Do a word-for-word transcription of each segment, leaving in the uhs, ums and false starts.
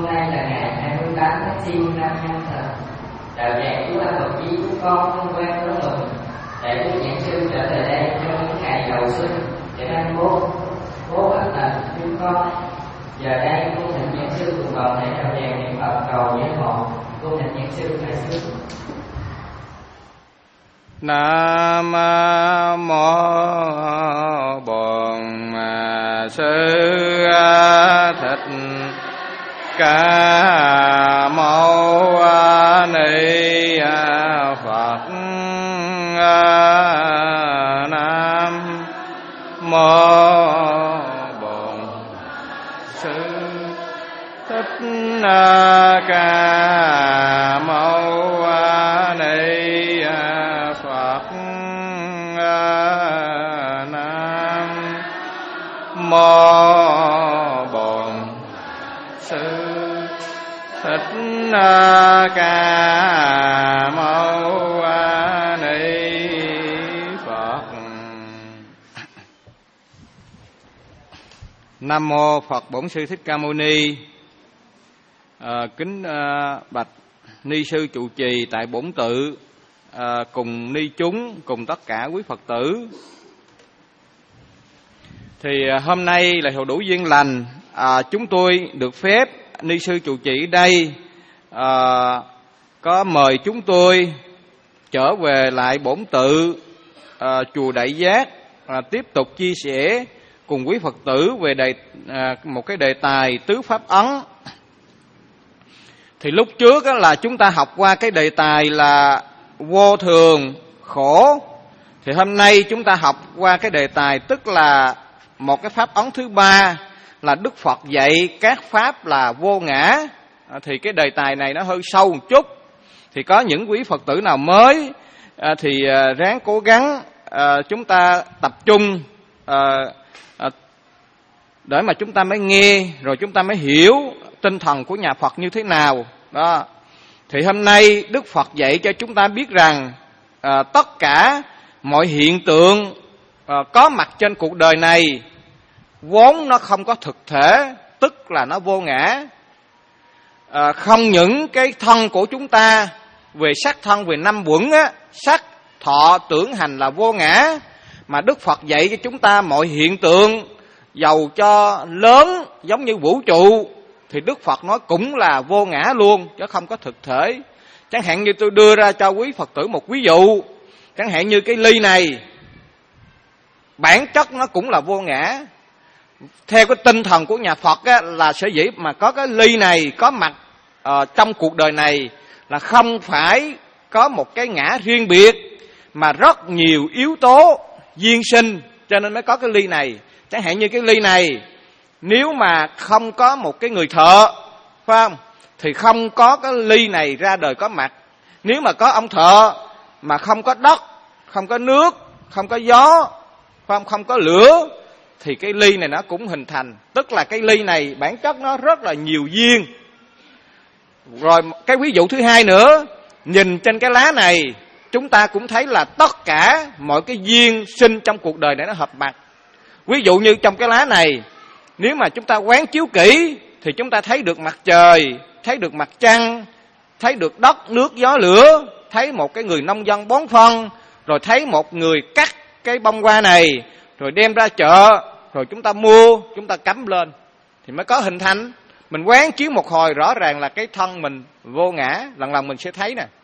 Hôm nay là ngày hai mươi tám tháng Giêng năm Nhâm Thìn. Đạo tràng Chúa Anh Bậc Chí chúng con hân hoan đón mừng đại đức giảng sư trở về đây trong những ngày đầu xuân để ban bố bố bắt lành chúng con. Giờ đây cô thỉnh giảng sư cùng đoàn thể đạo tràng niệm Phật cầu giác ngộ. Cô thỉnh giảng sư khai xướng. Nam mô Bổn Sư Thích Ca Mâu Ni Phật. Nam mô Bổn Sư Thích Ca Mâu Ni Phật. Nam mô Bổn Sư Thích Ca Mâu Ni Phật. Nam mô Phật Bổn Sư Thích Ca Mâu Ni. À, kính à, bạch ni sư trụ trì tại bổn tự, à, cùng ni chúng, cùng tất cả quý Phật tử. Thì à, hôm nay là hồi đủ duyên lành, à, chúng tôi được phép ni sư trụ trì đây à, có mời chúng tôi trở về lại bổn tự à, chùa Đại Giác, à, tiếp tục chia sẻ cùng quý Phật tử về đề, à, một cái đề tài tứ pháp ấn. Thì lúc trước là chúng ta học qua cái đề tài là vô thường, khổ. Thì hôm nay chúng ta học qua cái đề tài tức là một cái pháp ấn thứ ba là Đức Phật dạy các pháp là vô ngã. À, thì cái đề tài này nó hơi sâu một chút. Thì có những quý Phật tử nào mới à, thì à, ráng cố gắng à, chúng ta tập trung à, à, để mà chúng ta mới nghe, rồi chúng ta mới hiểu tinh thần của nhà Phật như thế nào đó. Thì hôm nay Đức Phật dạy cho chúng ta biết rằng à, tất cả mọi hiện tượng à, có mặt trên cuộc đời này vốn nó không có thực thể, tức là nó vô ngã. à, Không những cái thân của chúng ta về sắc thân, về năm uẩn á, sắc, thọ, tưởng, hành là vô ngã, mà Đức Phật dạy cho chúng ta mọi hiện tượng dầu cho lớn giống như vũ trụ thì Đức Phật nói cũng là vô ngã luôn, chứ không có thực thể. Chẳng hạn như tôi đưa ra cho quý Phật tử một ví dụ, chẳng hạn như cái ly này, bản chất nó cũng là vô ngã. Theo cái tinh thần của nhà Phật á, là sở dĩ mà có cái ly này có mặt uh, trong cuộc đời này là không phải có một cái ngã riêng biệt, mà rất nhiều yếu tố duyên sinh cho nên mới có cái ly này. Chẳng hạn như cái ly này, nếu mà không có một cái người thợ, phải không, thì không có cái ly này ra đời có mặt. Nếu mà có ông thợ mà không có đất, không có nước, không có gió, phải không, không có lửa, thì cái ly này nó cũng hình thành. Tức là cái ly này bản chất nó rất là nhiều duyên. Rồi cái ví dụ thứ hai nữa, nhìn trên cái lá này, chúng ta cũng thấy là tất cả mọi cái duyên sinh trong cuộc đời này nó hợp mặt. Ví dụ như trong cái lá này, nếu mà chúng ta quán chiếu kỹ thì chúng ta thấy được mặt trời, thấy được mặt trăng, thấy được đất, nước, gió, lửa, thấy một cái người nông dân bón phân, rồi thấy một người cắt cái bông hoa này, rồi đem ra chợ, rồi chúng ta mua, chúng ta cắm lên thì mới có hình thành. Mình quán chiếu một hồi rõ ràng là cái thân mình vô ngã, lần lần mình sẽ thấy nè.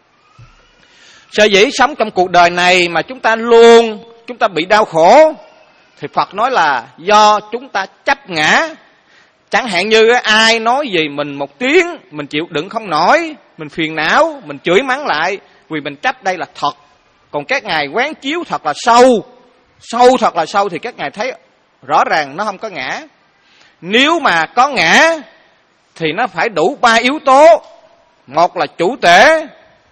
Sở dĩ sống trong cuộc đời này mà chúng ta luôn chúng ta bị đau khổ thì Phật nói là do chúng ta chấp ngã. Chẳng hạn như ai nói gì mình một tiếng, mình chịu đựng không nổi, mình phiền não, mình chửi mắng lại, vì mình chấp đây là thật. Còn các ngài quán chiếu thật là sâu, sâu thật là sâu thì các ngài thấy rõ ràng nó không có ngã. Nếu mà có ngã thì nó phải đủ ba yếu tố. Một là chủ tể,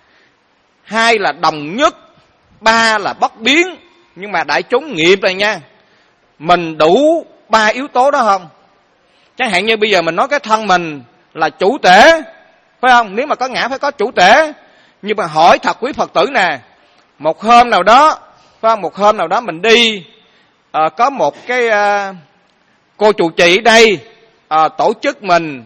hai là đồng nhất, ba là bất biến. Nhưng mà đại chúng nghiệp rồi nha, mình đủ ba yếu tố đó không? Chẳng hạn như bây giờ mình nói cái thân mình là chủ tể, phải không? Nếu mà có ngã phải có chủ tể. Nhưng mà hỏi thật quý Phật tử nè, một hôm nào đó, phải không? Một hôm nào đó mình đi, à, có một cái à, cô trụ trì ở đây à, tổ chức mình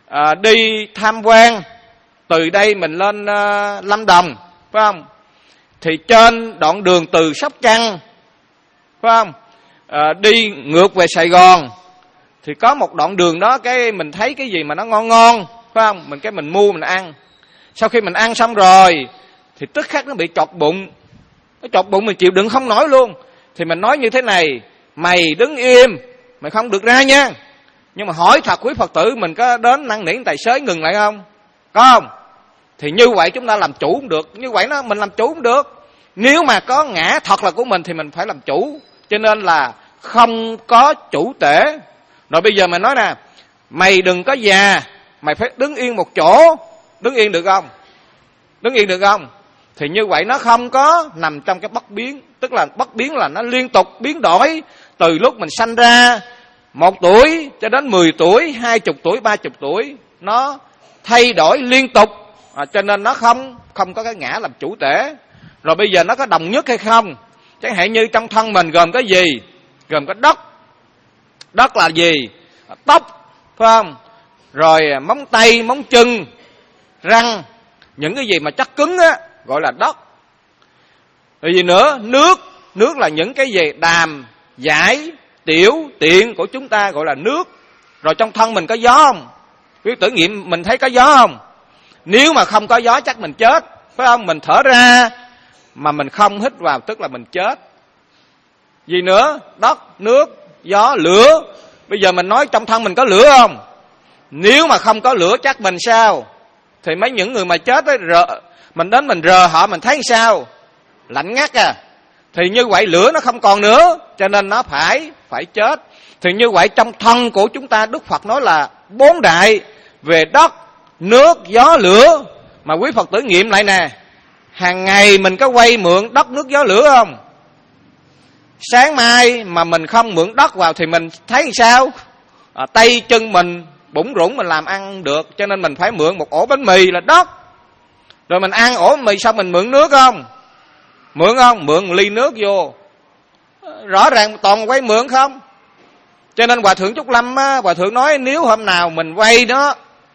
à, đi tham quan, từ đây mình lên à, Lâm Đồng, phải không? Thì trên đoạn đường từ Sóc Trăng, phải không, à, đi ngược về Sài Gòn, thì có một đoạn đường đó cái mình thấy cái gì mà nó ngon ngon, phải không? Mình cái mình mua mình ăn. Sau khi mình ăn xong rồi thì tức khắc nó bị chọt bụng. Nó chọt bụng mình chịu đựng không nổi luôn. Thì mình nói như thế này: mày đứng im, mày không được ra nha. Nhưng mà hỏi thật quý Phật tử, mình có đến năn nỉ tài xế ngừng lại không? Có không? Thì như vậy chúng ta làm chủ không được. Như vậy nó mình làm chủ không được. Nếu mà có ngã thật là của mình thì mình phải làm chủ. Cho nên là không có chủ tể. Rồi bây giờ mình nói nè, mày đừng có già, mày phải đứng yên một chỗ. Đứng yên được không? Đứng yên được không? Thì như vậy nó không có nằm trong cái bất biến. Tức là bất biến là nó liên tục biến đổi. Từ lúc mình sanh ra một tuổi cho đến mười tuổi, hai chục tuổi, ba chục tuổi, nó thay đổi liên tục. À, cho nên nó không không có cái ngã làm chủ tể. Rồi bây giờ nó có đồng nhất hay không? Chẳng hạn như trong thân mình gồm cái gì? Gồm cái đất. Đất là gì? Tóc, phải không? Rồi móng tay, móng chân, răng, những cái gì mà chắc cứng á gọi là đất. Rồi gì nữa? Nước. Nước là những cái gì? Đàm, giải, tiểu, tiện của chúng ta gọi là nước. Rồi trong thân mình có gió không? Quý tử nghiệm mình thấy có gió không? Nếu mà không có gió chắc mình chết, phải không? Mình thở ra mà mình không hít vào tức là mình chết. Gì nữa? Đất, nước, gió, lửa. Bây giờ mình nói trong thân mình có lửa không? Nếu mà không có lửa chắc mình sao? Thì mấy những người mà chết ấy, rờ, mình đến mình rờ họ mình thấy sao? Lạnh ngắt à. Thì như vậy lửa nó không còn nữa, cho nên nó phải phải chết. Thì như vậy trong thân của chúng ta Đức Phật nói là bốn đại về đất, nước, gió, lửa. Mà quý Phật tử nghiệm lại nè, hàng ngày mình có quay mượn đất, nước, gió, lửa không? Sáng mai mà mình không mượn đất vào thì mình thấy sao? À, tay chân mình bủng rủng mình làm ăn được, cho nên mình phải mượn một ổ bánh mì là đất. Rồi mình ăn ổ bánh mì xong mình mượn nước không? Mượn không? Mượn một ly nước vô. Rõ ràng toàn quay mượn không? Cho nên Hòa Thượng Trúc Lâm á, Hòa Thượng nói nếu hôm nào mình vay đó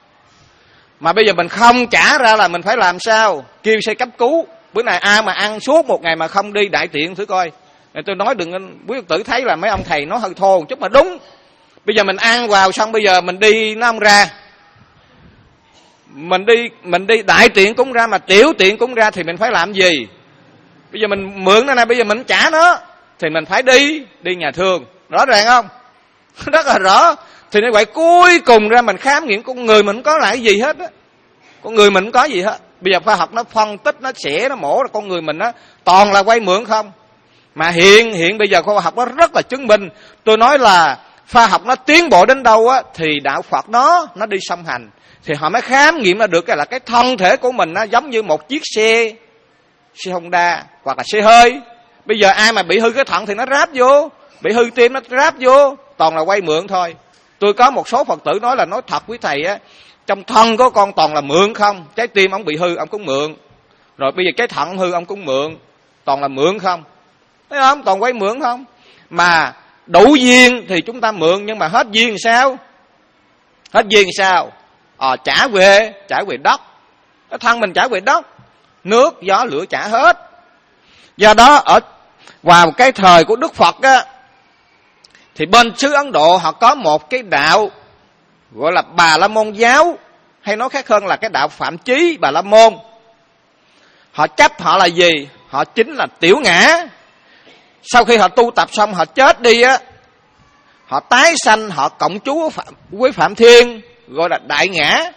mà bây giờ mình không trả ra là mình phải làm sao? Kêu xe cấp cứu. Bữa nay ai mà ăn suốt một ngày mà không đi đại tiện thử coi. Nên tôi nói đừng, quý Phật tử thấy là mấy ông thầy nói hơi thô một chút mà đúng. Bây giờ mình ăn vào xong bây giờ mình đi nó không ra. Mình đi mình đi đại tiện cũng ra mà tiểu tiện cũng ra thì mình phải làm gì? Bây giờ mình mượn nó này, bây giờ mình trả nó thì mình phải đi đi nhà thương. Rõ ràng không? Rất là rõ. Thì như vậy cuối cùng ra mình khám nghiệm con người mình không có lại gì hết á. Con người mình không có gì hết. Bây giờ khoa học nó phân tích, nó xẻ, nó mổ ra con người mình á toàn là vay mượn không. Mà hiện hiện bây giờ khoa học nó rất là chứng minh. Tôi nói là khoa học nó tiến bộ đến đâu á thì đạo Phật nó nó đi song hành. Thì họ mới khám nghiệm ra được cái là cái thân thể của mình nó giống như một chiếc xe xe Honda hoặc là xe hơi. Bây giờ ai mà bị hư cái thận thì nó ráp vô, bị hư tim nó ráp vô, toàn là vay mượn thôi. Tôi có một số Phật tử nói là nói thật quý thầy á, trong thân của con toàn là mượn không. Trái tim ông bị hư ông cũng mượn, rồi bây giờ cái thận hư ông cũng mượn, toàn là mượn không. Thấy không? Toàn vay mượn không. Mà đủ duyên thì chúng ta mượn, nhưng mà hết duyên sao? Hết duyên sao? Ờ, trả về trả về đất. Cái thân mình trả về đất, nước, gió, lửa trả hết. Do đó ở vào cái thời của Đức Phật á, thì bên xứ Ấn Độ họ có một cái đạo gọi là Bà La Môn giáo, hay nói khác hơn là cái đạo Phạm Chí Bà La Môn. Họ chấp họ là gì? Họ chính là tiểu ngã. Sau khi họ tu tập xong họ chết đi á, họ tái sanh, họ cộng trú với Phạm Thiên, gọi là đại ngã.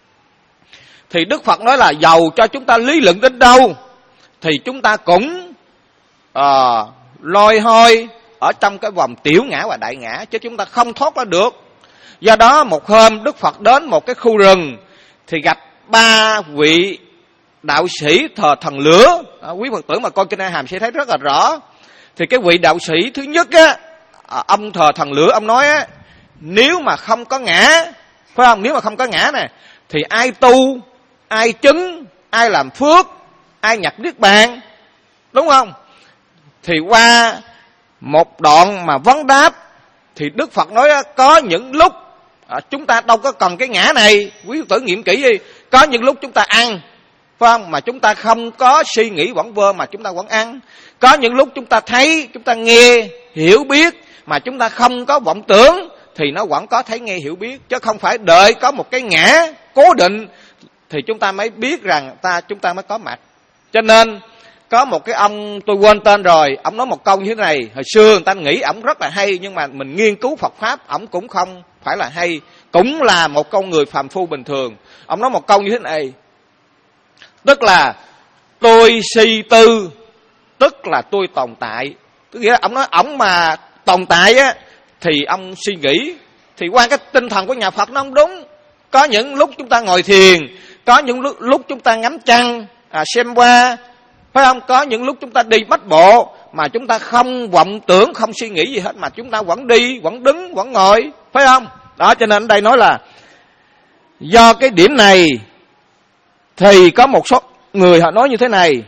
Thì Đức Phật nói là dầu cho chúng ta lý luận đến đâu thì chúng ta cũng uh, lôi hôi ở trong cái vòng tiểu ngã và đại ngã, chứ chúng ta không thoát ra được. Do đó một hôm Đức Phật đến một cái khu rừng thì gặp ba vị đạo sĩ thờ thần lửa. À, quý Phật tử mà coi Kinh A Hàm sẽ thấy rất là rõ. Thì cái vị đạo sĩ thứ nhất á, à, ông thờ thần lửa, ông nói á, nếu mà không có ngã, phải không? Nếu mà không có ngã nè, thì ai tu, ai chứng, ai làm phước, ai nhập niết bàn, đúng không? Thì qua một đoạn mà vấn đáp thì Đức Phật nói á, có những lúc À, chúng ta đâu có cần cái ngã này. Quý Phật tử nghiệm kỹ đi. Có những lúc chúng ta ăn, phải không? Mà chúng ta không có suy nghĩ vẩn vơ mà chúng ta vẫn ăn. Có những lúc chúng ta thấy, chúng ta nghe, hiểu biết mà chúng ta không có vọng tưởng thì nó vẫn có thấy nghe hiểu biết, chứ không phải đợi có một cái ngã cố định thì chúng ta mới biết rằng ta chúng ta mới có mặt. Cho nên có một cái ông, tôi quên tên rồi, ông nói một câu như thế này. Hồi xưa người ta nghĩ ổng rất là hay, nhưng mà mình nghiên cứu Phật Pháp, ổng cũng không phải là hay, cũng là một con người phàm phu bình thường. Ông nói một câu như thế này, tức là tôi suy tư, tức là tôi tồn tại. Tức nghĩa là ông nói ổng mà tồn tại á thì ông suy nghĩ, thì qua cái tinh thần của nhà Phật nó không đúng. Có những lúc chúng ta ngồi thiền, có những lúc, lúc chúng ta ngắm trăng, à, xem qua, phải không? Có những lúc chúng ta đi bách bộ mà chúng ta không vọng tưởng, không suy nghĩ gì hết, mà chúng ta vẫn đi, vẫn đứng, vẫn ngồi, phải không? Đó, cho nên ở đây nói là do cái điểm này thì có một số người họ nói như thế này.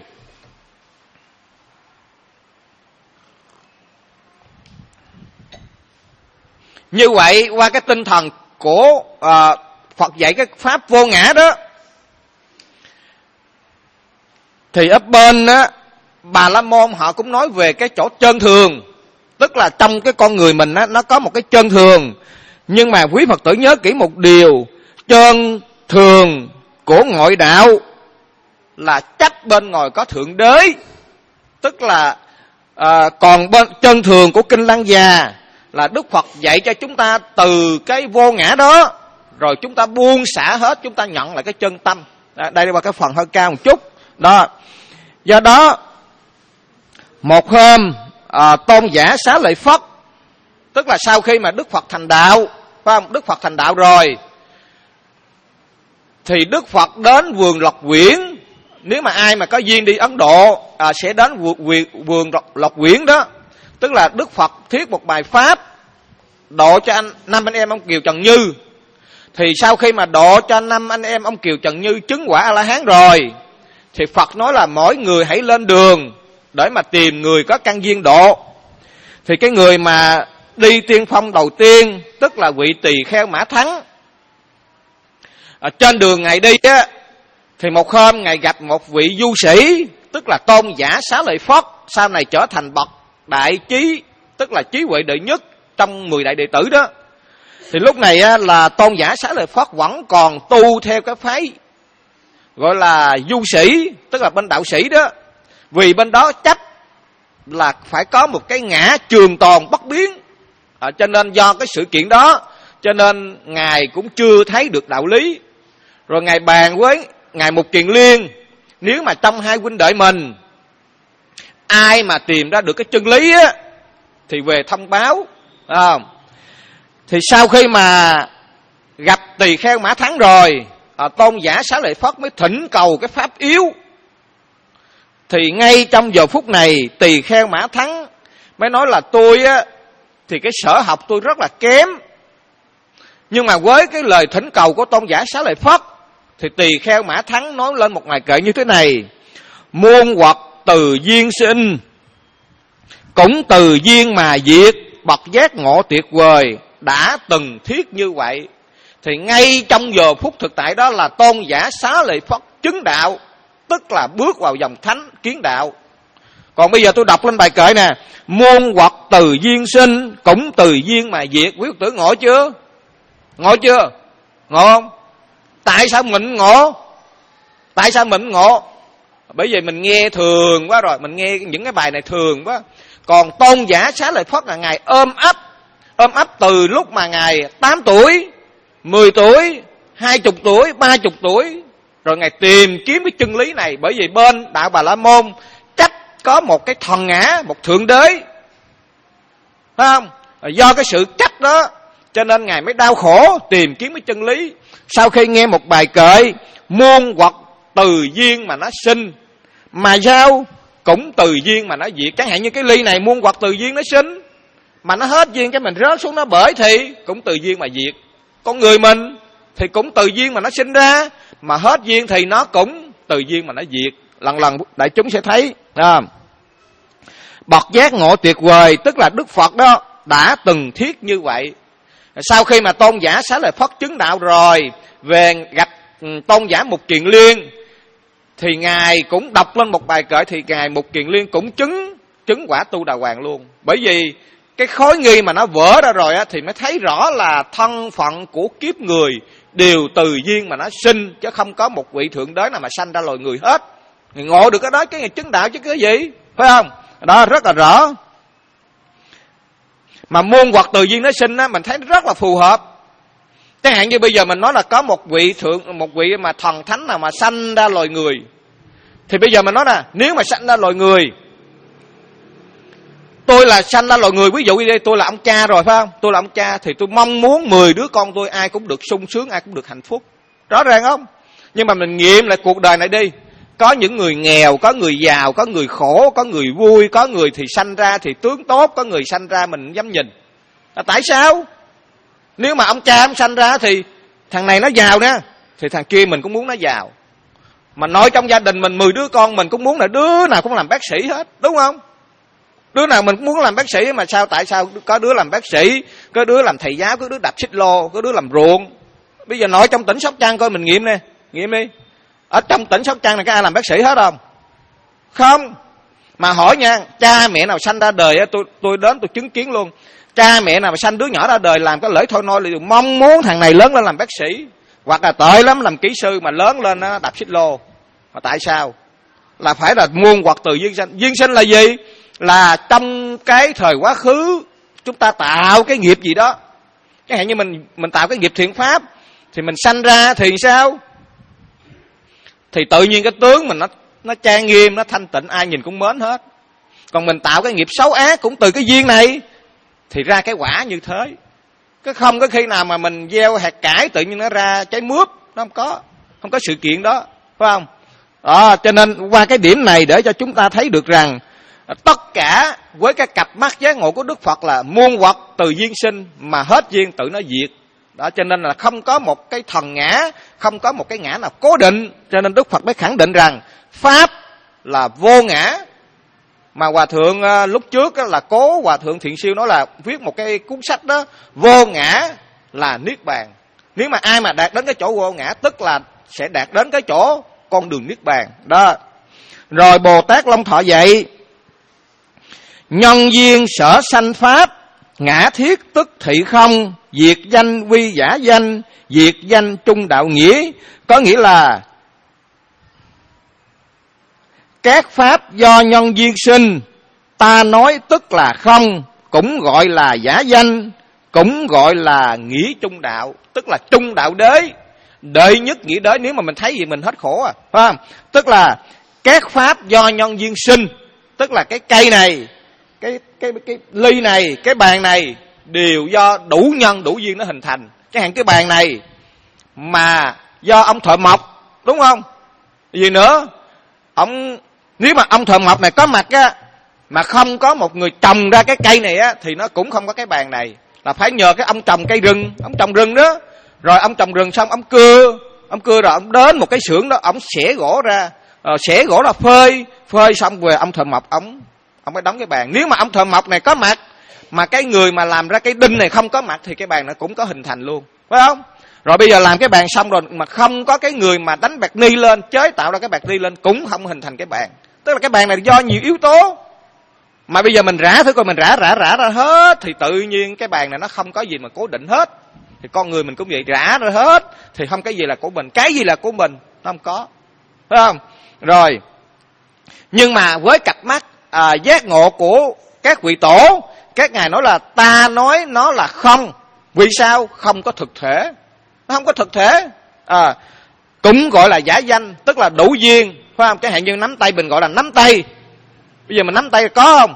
Như vậy qua cái tinh thần của à, Phật dạy cái pháp vô ngã đó, thì ở bên á, Bà La Môn họ cũng nói về cái chỗ chân thường, tức là trong cái con người mình á, nó có một cái chân thường. Nhưng mà quý Phật tử nhớ kỹ một điều, chân thường của ngoại đạo là chắc bên ngoài có Thượng Đế, tức là à, còn bên chân thường của Kinh Lăng Già là Đức Phật dạy cho chúng ta từ cái vô ngã đó, rồi chúng ta buông xả hết, chúng ta nhận lại cái chân tâm. À, đây là cái phần hơi cao một chút đó. Do đó một hôm à, tôn giả Xá Lợi Phất, tức là sau khi mà Đức Phật thành đạo, phải không? Đức Phật thành đạo rồi thì Đức Phật đến vườn Lộc Quyển. Nếu mà ai mà có duyên đi Ấn Độ à, sẽ đến vườn, vườn Lộc Quyển đó. Tức là Đức Phật thuyết một bài pháp độ cho anh năm anh em ông Kiều Trần Như. Thì sau khi mà độ cho năm anh em ông Kiều Trần Như chứng quả A-la-hán rồi, thì Phật nói là mỗi người hãy lên đường để mà tìm người có căn duyên độ. Thì cái người mà đi tiên phong đầu tiên, tức là vị Tỳ Kheo Mã Thắng, ở trên đường Ngài đi á, thì một hôm Ngài gặp một vị du sĩ, tức là tôn giả Xá Lợi Phất, sau này trở thành bậc đại trí, tức là trí huệ đệ nhất trong mười đại đệ tử đó. Thì lúc này á, là tôn giả Xá Lợi Phất vẫn còn tu theo cái phái gọi là du sĩ, tức là bên đạo sĩ đó. Vì bên đó chấp là phải có một cái ngã trường tồn bất biến, à, cho nên do cái sự kiện đó cho nên Ngài cũng chưa thấy được đạo lý. Rồi Ngài bàn với Ngài Mục Kiền Liên, nếu mà trong hai huynh đệ mình ai mà tìm ra được cái chân lý á thì về thông báo, à, thì sau khi mà gặp Tỳ Kheo Mã Thắng rồi, à, tôn giả Xá Lợi Phất mới thỉnh cầu cái pháp yếu. Thì ngay trong giờ phút này Tỳ Kheo Mã Thắng mới nói là tôi á thì cái sở học tôi rất là kém, nhưng mà với cái lời thỉnh cầu của tôn giả Xá Lợi Phất thì Tỳ Kheo Mã Thắng nói lên một bài kệ như thế này: muôn hoặc từ duyên sinh, cũng từ duyên mà diệt, bậc giác ngộ tuyệt vời đã từng thiết như vậy. Thì ngay trong giờ phút thực tại đó là tôn giả Xá Lợi Phất chứng đạo, tức là bước vào dòng thánh kiến đạo. Còn bây giờ tôi đọc lên bài kệ nè: muôn hoặc từ duyên sinh, cũng từ duyên mà diệt. Quý Phật tử ngộ chưa? Ngộ chưa? Ngộ không? Tại sao mình ngộ? Tại sao mình ngộ? Bởi vì mình nghe thường quá rồi, mình nghe những cái bài này thường quá. Còn tôn giả Xá Lợi Phất là Ngài ôm ấp, ôm ấp từ lúc mà Ngài tám tuổi, mười tuổi, hai mươi tuổi, ba mươi tuổi, rồi Ngài tìm kiếm cái chân lý này. Bởi vì bên đạo Bà La Môn chắc có một cái thần ngã, một thượng đế, phải không? Do cái sự chắc đó cho nên Ngài mới đau khổ tìm kiếm cái chân lý. Sau khi nghe một bài kệ muôn hoặc từ duyên mà nó sinh, mà sao cũng từ duyên mà nó diệt. Chẳng hạn như cái ly này muôn hoặc từ duyên nó sinh, mà nó hết duyên cái mình rớt xuống nó bể thì cũng từ duyên mà diệt. Con người mình thì cũng từ duyên mà nó sinh ra, mà hết duyên thì nó cũng từ duyên mà nó diệt. Lần lần đại chúng sẽ thấy à, bậc giác ngộ tuyệt vời, tức là Đức Phật đó đã từng thiết như vậy. Sau khi mà tôn giả Xá Lợi Phất chứng đạo rồi, về gặp tôn giả Mục Kiền Liên, thì ngài cũng đọc lên một bài kệ, thì ngài Mục Kiền Liên cũng chứng chứng quả Tu Đà Hoàng luôn. Bởi vì cái khối nghi mà nó vỡ ra rồi á, thì mới thấy rõ là thân phận của kiếp người đều từ duyên mà nó sinh, chứ không có một vị thượng đế nào mà sanh ra loài người hết. Người ngộ được cái đó, cái ngày chứng đạo chứ cái gì, phải không? Đó rất là rõ. Mà muôn vật từ duyên nó sinh á, mình thấy rất là phù hợp. Chẳng hạn như bây giờ mình nói là có một vị thượng, một vị mà thần thánh nào mà sanh ra loài người, thì bây giờ mình nói là nếu mà sanh ra loài người, tôi là sanh ra loài người, ví dụ như đây tôi là ông cha rồi, phải không? Tôi là ông cha thì tôi mong muốn mười đứa con tôi ai cũng được sung sướng, ai cũng được hạnh phúc. Rõ ràng không? Nhưng mà mình nghiệm lại cuộc đời này đi, có những người nghèo, có người giàu, có người khổ, có người vui, có người thì sanh ra thì tướng tốt, có người sanh ra mình không dám nhìn. À, tại sao? Nếu mà ông cha ông sanh ra thì thằng này nó giàu nè, thì thằng kia mình cũng muốn nó giàu. Mà nói trong gia đình mình mười đứa con, mình cũng muốn là đứa nào cũng làm bác sĩ hết, đúng không? Đứa nào mình cũng muốn làm bác sĩ, mà sao tại sao có đứa làm bác sĩ, có đứa làm thầy giáo, có đứa đạp xích lô, có đứa làm ruộng. Bây giờ nói trong tỉnh Sóc Trăng coi, mình nghiệm nè, nghiệm đi. Ở trong tỉnh Sóc Trăng này có ai làm bác sĩ hết không? Không. Mà hỏi nha, cha mẹ nào sanh ra đời, tôi tôi đến tôi chứng kiến luôn. Cha mẹ nào mà sanh đứa nhỏ ra đời làm cái lễ thôi nôi là mong muốn thằng này lớn lên làm bác sĩ, hoặc là tệ lắm làm kỹ sư, mà lớn lên nó đạp xích lô. Mà tại sao? Là phải là muôn vật từ duyên sinh. Duyên sinh là gì? Là trong cái thời quá khứ chúng ta tạo cái nghiệp gì đó. Chẳng hạn như mình mình tạo cái nghiệp thiện pháp, thì mình sanh ra thì sao? Thì tự nhiên cái tướng mình nó nó trang nghiêm, nó thanh tịnh, ai nhìn cũng mến hết. Còn mình tạo cái nghiệp xấu ác cũng từ cái duyên này, thì ra cái quả như thế. Cái không có khi nào mà mình gieo hạt cải tự nhiên nó ra trái mướp, nó không có, không có sự kiện đó, phải không? Đó, cho nên qua cái điểm này để cho chúng ta thấy được rằng tất cả với cái cặp mắt giác ngộ của Đức Phật là muôn vật từ duyên sinh, mà hết duyên tự nó diệt. Đó, cho nên là không có một cái thần ngã, không có một cái ngã nào cố định. Cho nên Đức Phật mới khẳng định rằng Pháp là vô ngã. Mà Hòa Thượng lúc trước là Cố Hòa Thượng Thiện Siêu nói là viết một cái cuốn sách đó, vô ngã là Niết Bàn. Nếu mà ai mà đạt đến cái chỗ vô ngã, tức là sẽ đạt đến cái chỗ con đường Niết Bàn đó. Rồi Bồ Tát Long Thọ dạy: nhân duyên sở sanh pháp, ngã thiết tức thị không, diệt danh quy giả danh, diệt danh trung đạo nghĩa. Có nghĩa là các pháp do nhân duyên sinh, ta nói tức là không, cũng gọi là giả danh, cũng gọi là nghĩa trung đạo, tức là trung đạo đế, đệ nhất nghĩa đế. Nếu mà mình thấy gì mình hết khổ à, phải không? Tức là các pháp do nhân duyên sinh, tức là cái cây này, cái cái cái ly này, cái bàn này đều do đủ nhân đủ duyên nó hình thành. Chẳng hạn cái bàn này mà do ông thợ mộc, đúng không? Gì nữa? Ông nếu mà ông thợ mộc này có mặt á, mà không có một người trồng ra cái cây này á, thì nó cũng không có cái bàn này. Là phải nhờ cái ông trồng cây rừng, ông trồng rừng đó. Rồi ông trồng rừng xong ông cưa, ông cưa rồi ông đến một cái xưởng đó, ông xẻ gỗ ra, ờ, xẻ gỗ là phơi, phơi xong về ông thợ mộc ông ông mới đóng cái bàn. Nếu mà ông thợ mộc này có mặt, mà cái người mà làm ra cái đinh này không có mặt, thì cái bàn nó cũng có hình thành luôn, phải không? Rồi bây giờ làm cái bàn xong rồi mà không có cái người mà đánh bạc ni lên, chế tạo ra cái bạc ni lên, cũng không hình thành cái bàn. Tức là cái bàn này do nhiều yếu tố. Mà bây giờ mình rã thử coi, mình rã rã rã ra hết, thì tự nhiên cái bàn này nó không có gì mà cố định hết. Thì con người mình cũng vậy, rã ra hết thì không cái gì là của mình, cái gì là của mình nó không có, phải không? Rồi nhưng mà với cặp mắt à, giác ngộ của các vị tổ, các ngài nói là ta nói nó là không. Vì sao? Không có thực thể, nó không có thực thể. À, cũng gọi là giả danh, tức là đủ duyên, phải không? Cái hạn như nắm tay mình gọi là nắm tay. Bây giờ mình nắm tay có không?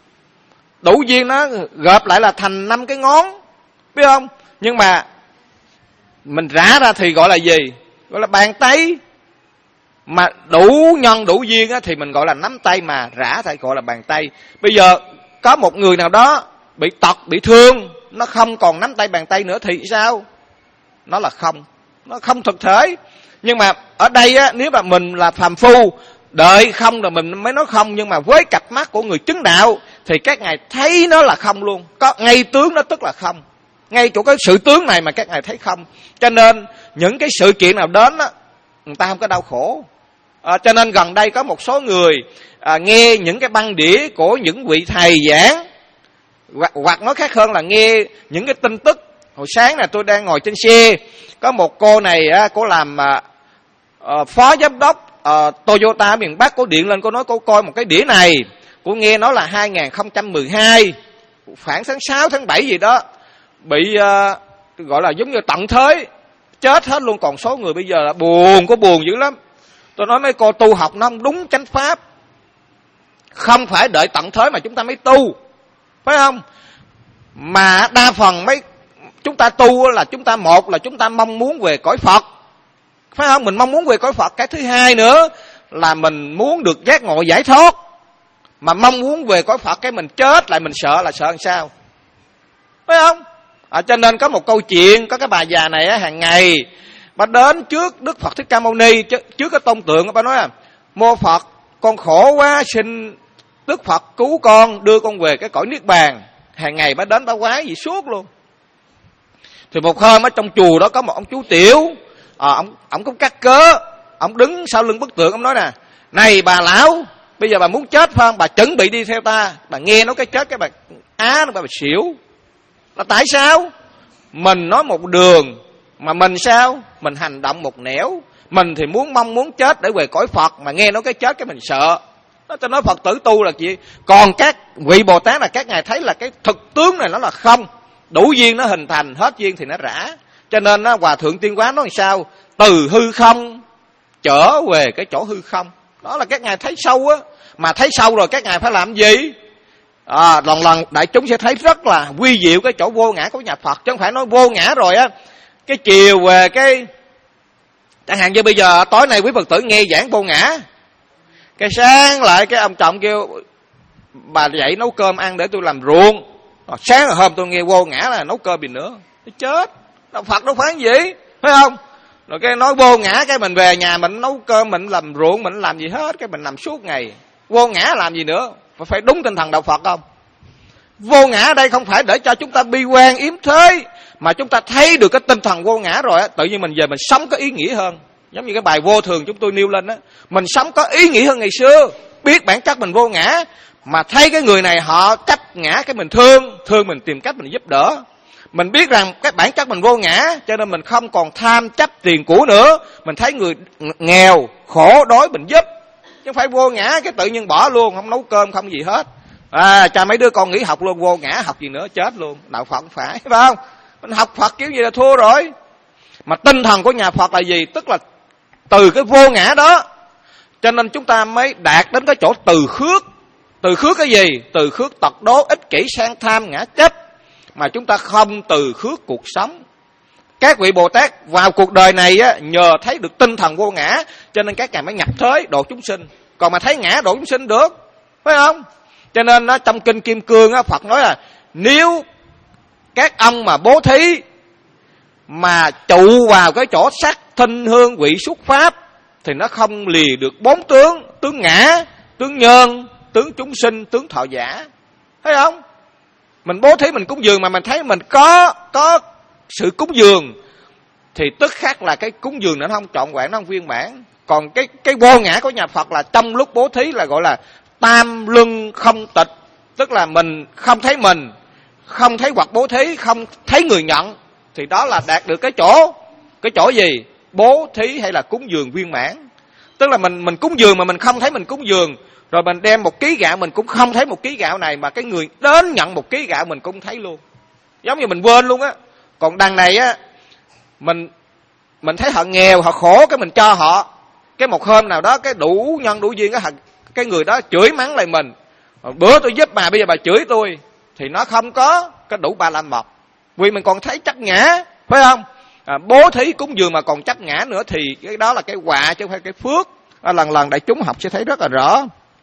Đủ duyên nó gộp lại là thành năm cái ngón, biết không? Nhưng mà mình rã ra thì gọi là gì? Gọi là bàn tay. Mà đủ nhân đủ duyên á, thì mình gọi là nắm tay, mà rã thì gọi là bàn tay. Bây giờ có một người nào đó bị tật, bị thương, nó không còn nắm tay bàn tay nữa thì sao? Nó là không, nó không thực thể. Nhưng mà ở đây á, nếu mà mình là phàm phu, đợi không rồi mình mới nói không. Nhưng mà với cặp mắt của người chứng đạo thì các ngài thấy nó là không luôn, có ngay tướng nó tức là không. Ngay chỗ cái sự tướng này mà các ngài thấy không. Cho nên những cái sự kiện nào đến á, người ta không có đau khổ. À, cho nên gần đây có một số người à, nghe những cái băng đĩa của những vị thầy giảng, hoặc, hoặc nói khác hơn là nghe những cái tin tức. Hồi sáng là tôi đang ngồi trên xe, có một cô này á, cô làm à, à, phó giám đốc à, Toyota miền Bắc, cô điện lên cô nói cô coi một cái đĩa này, cô nghe nói là hai không một hai, khoảng tháng sáu tháng bảy gì đó, bị à, gọi là giống như tận thế, chết hết luôn. Còn số người bây giờ là buồn, có buồn dữ lắm. Tôi nói mấy cô tu học nó không đúng chánh pháp, không phải đợi tận thế mà chúng ta mới tu, phải không? Mà đa phần mấy chúng ta tu là chúng ta, một là chúng ta mong muốn về cõi Phật, phải không? Mình mong muốn về cõi Phật. Cái thứ hai nữa là mình muốn được giác ngộ giải thoát. Mà mong muốn về cõi Phật cái mình chết lại mình sợ, là sợ làm sao, phải không? À, cho nên có một câu chuyện, có cái bà già này á, hàng ngày bà đến trước Đức Phật Thích Ca Mâu Ni, trước cái tôn tượng, bà nói là mô Phật, con khổ quá, xin Đức Phật cứu con, đưa con về cái cõi Niết Bàn. Hàng ngày bà đến bà quái gì suốt luôn. Thì một hôm ở trong chùa đó có một ông chú tiểu, à, ông, ông cũng cắt cớ, ông đứng sau lưng bức tượng, ông nói nè, này bà lão, bây giờ bà muốn chết phải không? Bà chuẩn bị đi theo ta. Bà nghe nói cái chết cái bà á, bà, bà xỉu. Là tại sao? Mình nói một đường, mà mình sao? Mình hành động một nẻo. Mình thì muốn mong muốn chết để về cõi Phật, mà nghe nói cái chết cái mình sợ. Nó ta nói Phật tử tu là gì? Còn các vị Bồ Tát là các ngài thấy là cái thực tướng này nó là không. Đủ duyên nó hình thành, hết duyên thì nó rã. Cho nên đó, Hòa Thượng Tuyên Quán nói sao? Từ hư không trở về cái chỗ hư không. Đó là các ngài thấy sâu á. Mà thấy sâu rồi các ngài phải làm gì? À, lần lần đại chúng sẽ thấy rất là quy diệu cái chỗ vô ngã của nhà Phật. Chứ không phải nói vô ngã rồi á, cái chiều về cái, chẳng hạn như bây giờ tối nay quý Phật tử nghe giảng vô ngã, cái sáng lại cái ông chồng kêu bà dậy nấu cơm ăn để tôi làm ruộng. Rồi sáng rồi hôm tôi nghe vô ngã là nấu cơm gì nữa, tôi chết. Đạo Phật đâu phải gì, phải không? Rồi cái nói vô ngã cái mình về nhà mình nấu cơm, mình làm ruộng, mình làm gì hết, cái mình nằm suốt ngày. Vô ngã làm gì nữa? Phải đúng tinh thần đạo Phật không? Vô ngã ở đây không phải để cho chúng ta bi quan yếm thế, mà chúng ta thấy được cái tinh thần vô ngã rồi á, tự nhiên mình về mình sống có ý nghĩa hơn. Giống như cái bài vô thường chúng tôi nêu lên á, mình sống có ý nghĩa hơn ngày xưa. Biết bản chất mình vô ngã, mà thấy cái người này họ chấp ngã cái mình thương, thương mình tìm cách mình giúp đỡ. Mình biết rằng cái bản chất mình vô ngã, cho nên mình không còn tham chấp tiền của nữa. Mình thấy người nghèo, khổ, đói mình giúp. Chứ không phải vô ngã cái tự nhiên bỏ luôn, không nấu cơm, không gì hết. À, cho mấy đứa con nghỉ học luôn, vô ngã học gì nữa, chết luôn. Đạo Phật không phải, phải không? Mình học Phật kiểu gì là thua rồi. Mà tinh thần của nhà Phật là gì? Tức là từ cái vô ngã đó, cho nên chúng ta mới đạt đến cái chỗ từ khước. Từ khước cái gì? Từ khước tật đố, ích kỷ, sang tham, ngã chấp. Mà chúng ta không từ khước cuộc sống. Các vị Bồ Tát vào cuộc đời này á, nhờ thấy được tinh thần vô ngã, cho nên các ngài mới nhập thế độ chúng sinh. Còn mà thấy ngã độ chúng sinh được, phải không? Cho nên á, trong Kinh Kim Cương á, Phật nói là nếu các ông mà bố thí mà trụ vào cái chỗ sắc, thinh, hương, vị, xúc, pháp, thì nó không lìa được bốn tướng: tướng ngã, tướng nhân, tướng chúng sinh, tướng thọ giả. Thấy không? Mình bố thí, mình cúng dường mà mình thấy mình có có sự cúng dường, thì tức khắc là cái cúng dường nó không trọn vẹn, nó không viên mãn. Còn cái cái vô ngã của nhà Phật là trong lúc bố thí là gọi là tam luân không tịch, tức là mình không thấy mình, không thấy hoặc bố thí, không thấy người nhận, thì đó là đạt được cái chỗ cái chỗ gì? Bố thí hay là cúng dường viên mãn. Tức là mình mình cúng dường mà mình không thấy mình cúng dường, rồi mình đem một ký gạo mình cũng không thấy một ký gạo này, mà cái người đến nhận một ký gạo mình cũng thấy luôn, giống như mình quên luôn á. Còn đằng này á, mình mình thấy họ nghèo, họ khổ, cái mình cho họ, cái một hôm nào đó cái đủ nhân đủ duyên, cái cái người đó chửi mắng lại mình, bữa tôi giúp mà bây giờ bà chửi tôi, thì nó không có cái đủ ba la mật, vì mình còn thấy chấp ngã, phải không? À, bố thí cúng dường mà còn chấp ngã nữa thì cái đó là cái quả chứ không phải cái phước. À, lần lần đại chúng học sẽ thấy rất là rõ.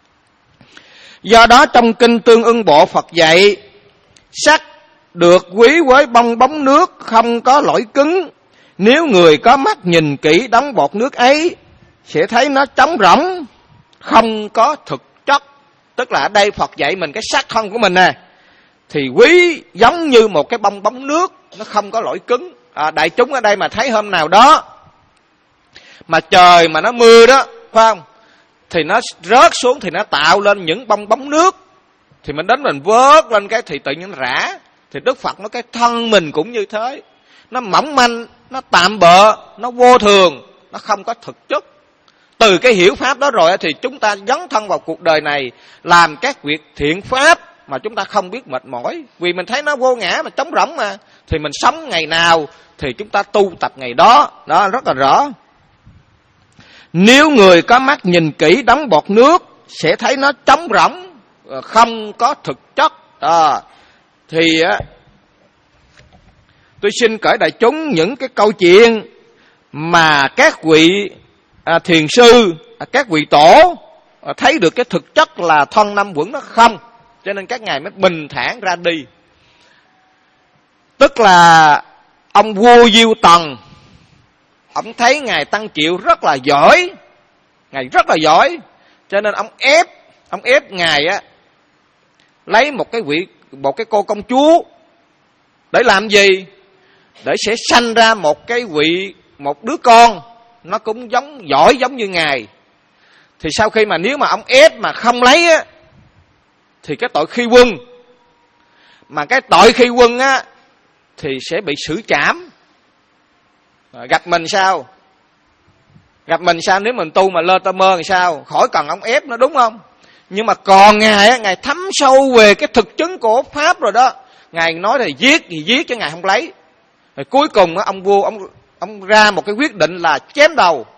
Do đó trong Kinh Tương Ưng Bộ Phật dạy, sắc được quý với bong bóng nước, không có lỗi cứng. Nếu người có mắt nhìn kỹ đống bọt nước ấy, sẽ thấy nó trống rỗng, không có thực chất. Tức là ở đây Phật dạy mình cái sắc thân của mình nè, thì quý giống như một cái bong bóng nước, nó không có lõi cứng. À, đại chúng ở đây mà thấy hôm nào đó mà trời mà nó mưa đó, phải không, thì nó rớt xuống thì nó tạo lên những bong bóng nước, thì mình đến mình vớt lên cái thì tự nhiên nó rã. Thì Đức Phật nói cái thân mình cũng như thế, nó mỏng manh, nó tạm bợ, nó vô thường, nó không có thực chất. Từ cái hiểu pháp đó rồi thì chúng ta dấn thân vào cuộc đời này làm các việc thiện pháp mà chúng ta không biết mệt mỏi, vì mình thấy nó vô ngã mà trống rỗng mà, thì mình sống ngày nào thì chúng ta tu tập ngày đó. Đó rất là rõ. Nếu người có mắt nhìn kỹ đống bọt nước sẽ thấy nó trống rỗng, không có thực chất. À, thì á, tôi xin kể đại chúng những cái câu chuyện mà các vị à, thiền sư, à, các vị tổ à, thấy được cái thực chất là thân năm uẩn nó không, cho nên các ngài mới bình thản ra đi. Tức là ông vua Diêu Tần, ông thấy ngài Tăng Triệu rất là giỏi, ngài rất là giỏi, cho nên ông ép, ông ép ngài á lấy một cái vị, một cái cô công chúa để làm gì? Để sẽ sanh ra một cái vị, một đứa con nó cũng giống giỏi giống như ngài. Thì sau khi mà nếu mà ông ép mà không lấy á thì cái tội khi quân, mà cái tội khi quân á thì sẽ bị xử trảm. Gặp mình sao? Gặp mình sao nếu mình tu mà lơ tơ mơ thì sao? Khỏi cần ông ép nữa, đúng không? Nhưng mà còn ngài á, ngài thấm sâu về cái thực chứng của pháp rồi đó. Ngài nói thì giết thì giết chứ ngài không lấy. Rồi cuối cùng á, ông vua ông ông ra một cái quyết định là chém đầu.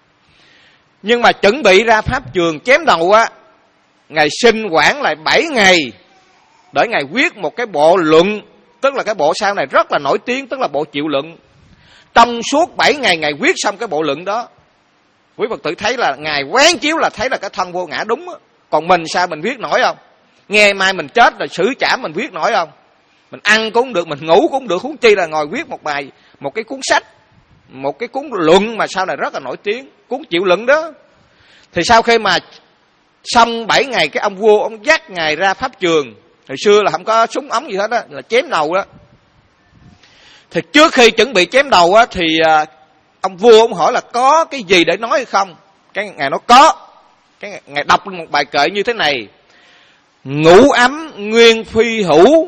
Nhưng mà chuẩn bị ra pháp trường chém đầu á, ngài sinh quản lại bảy ngày để ngài viết một cái bộ luận, tức là cái bộ sau này rất là nổi tiếng, tức là bộ Triệu Luận. Trong suốt bảy ngày ngài viết xong cái bộ luận đó, quý Phật tử thấy là ngài quán chiếu là thấy là cái thân vô ngã đúng á. Còn mình sao mình viết nổi không? Nghe mai mình chết rồi xử trảm mình viết nổi không? Mình ăn cũng không được, mình ngủ cũng không được, huống chi là ngồi viết một bài, một cái cuốn sách, một cái cuốn luận mà sau này rất là nổi tiếng, cuốn Triệu Luận đó. Thì sau khi mà xong bảy ngày, cái ông vua ông dắt ngài ra pháp trường. Hồi xưa là không có súng ống gì hết á, là chém đầu đó. Thì trước khi chuẩn bị chém đầu á thì ông vua ông hỏi là có cái gì để nói hay không? Cái ngài nói có. Cái ngài đọc một bài kệ như thế này: ngũ ấm nguyên phi hữu,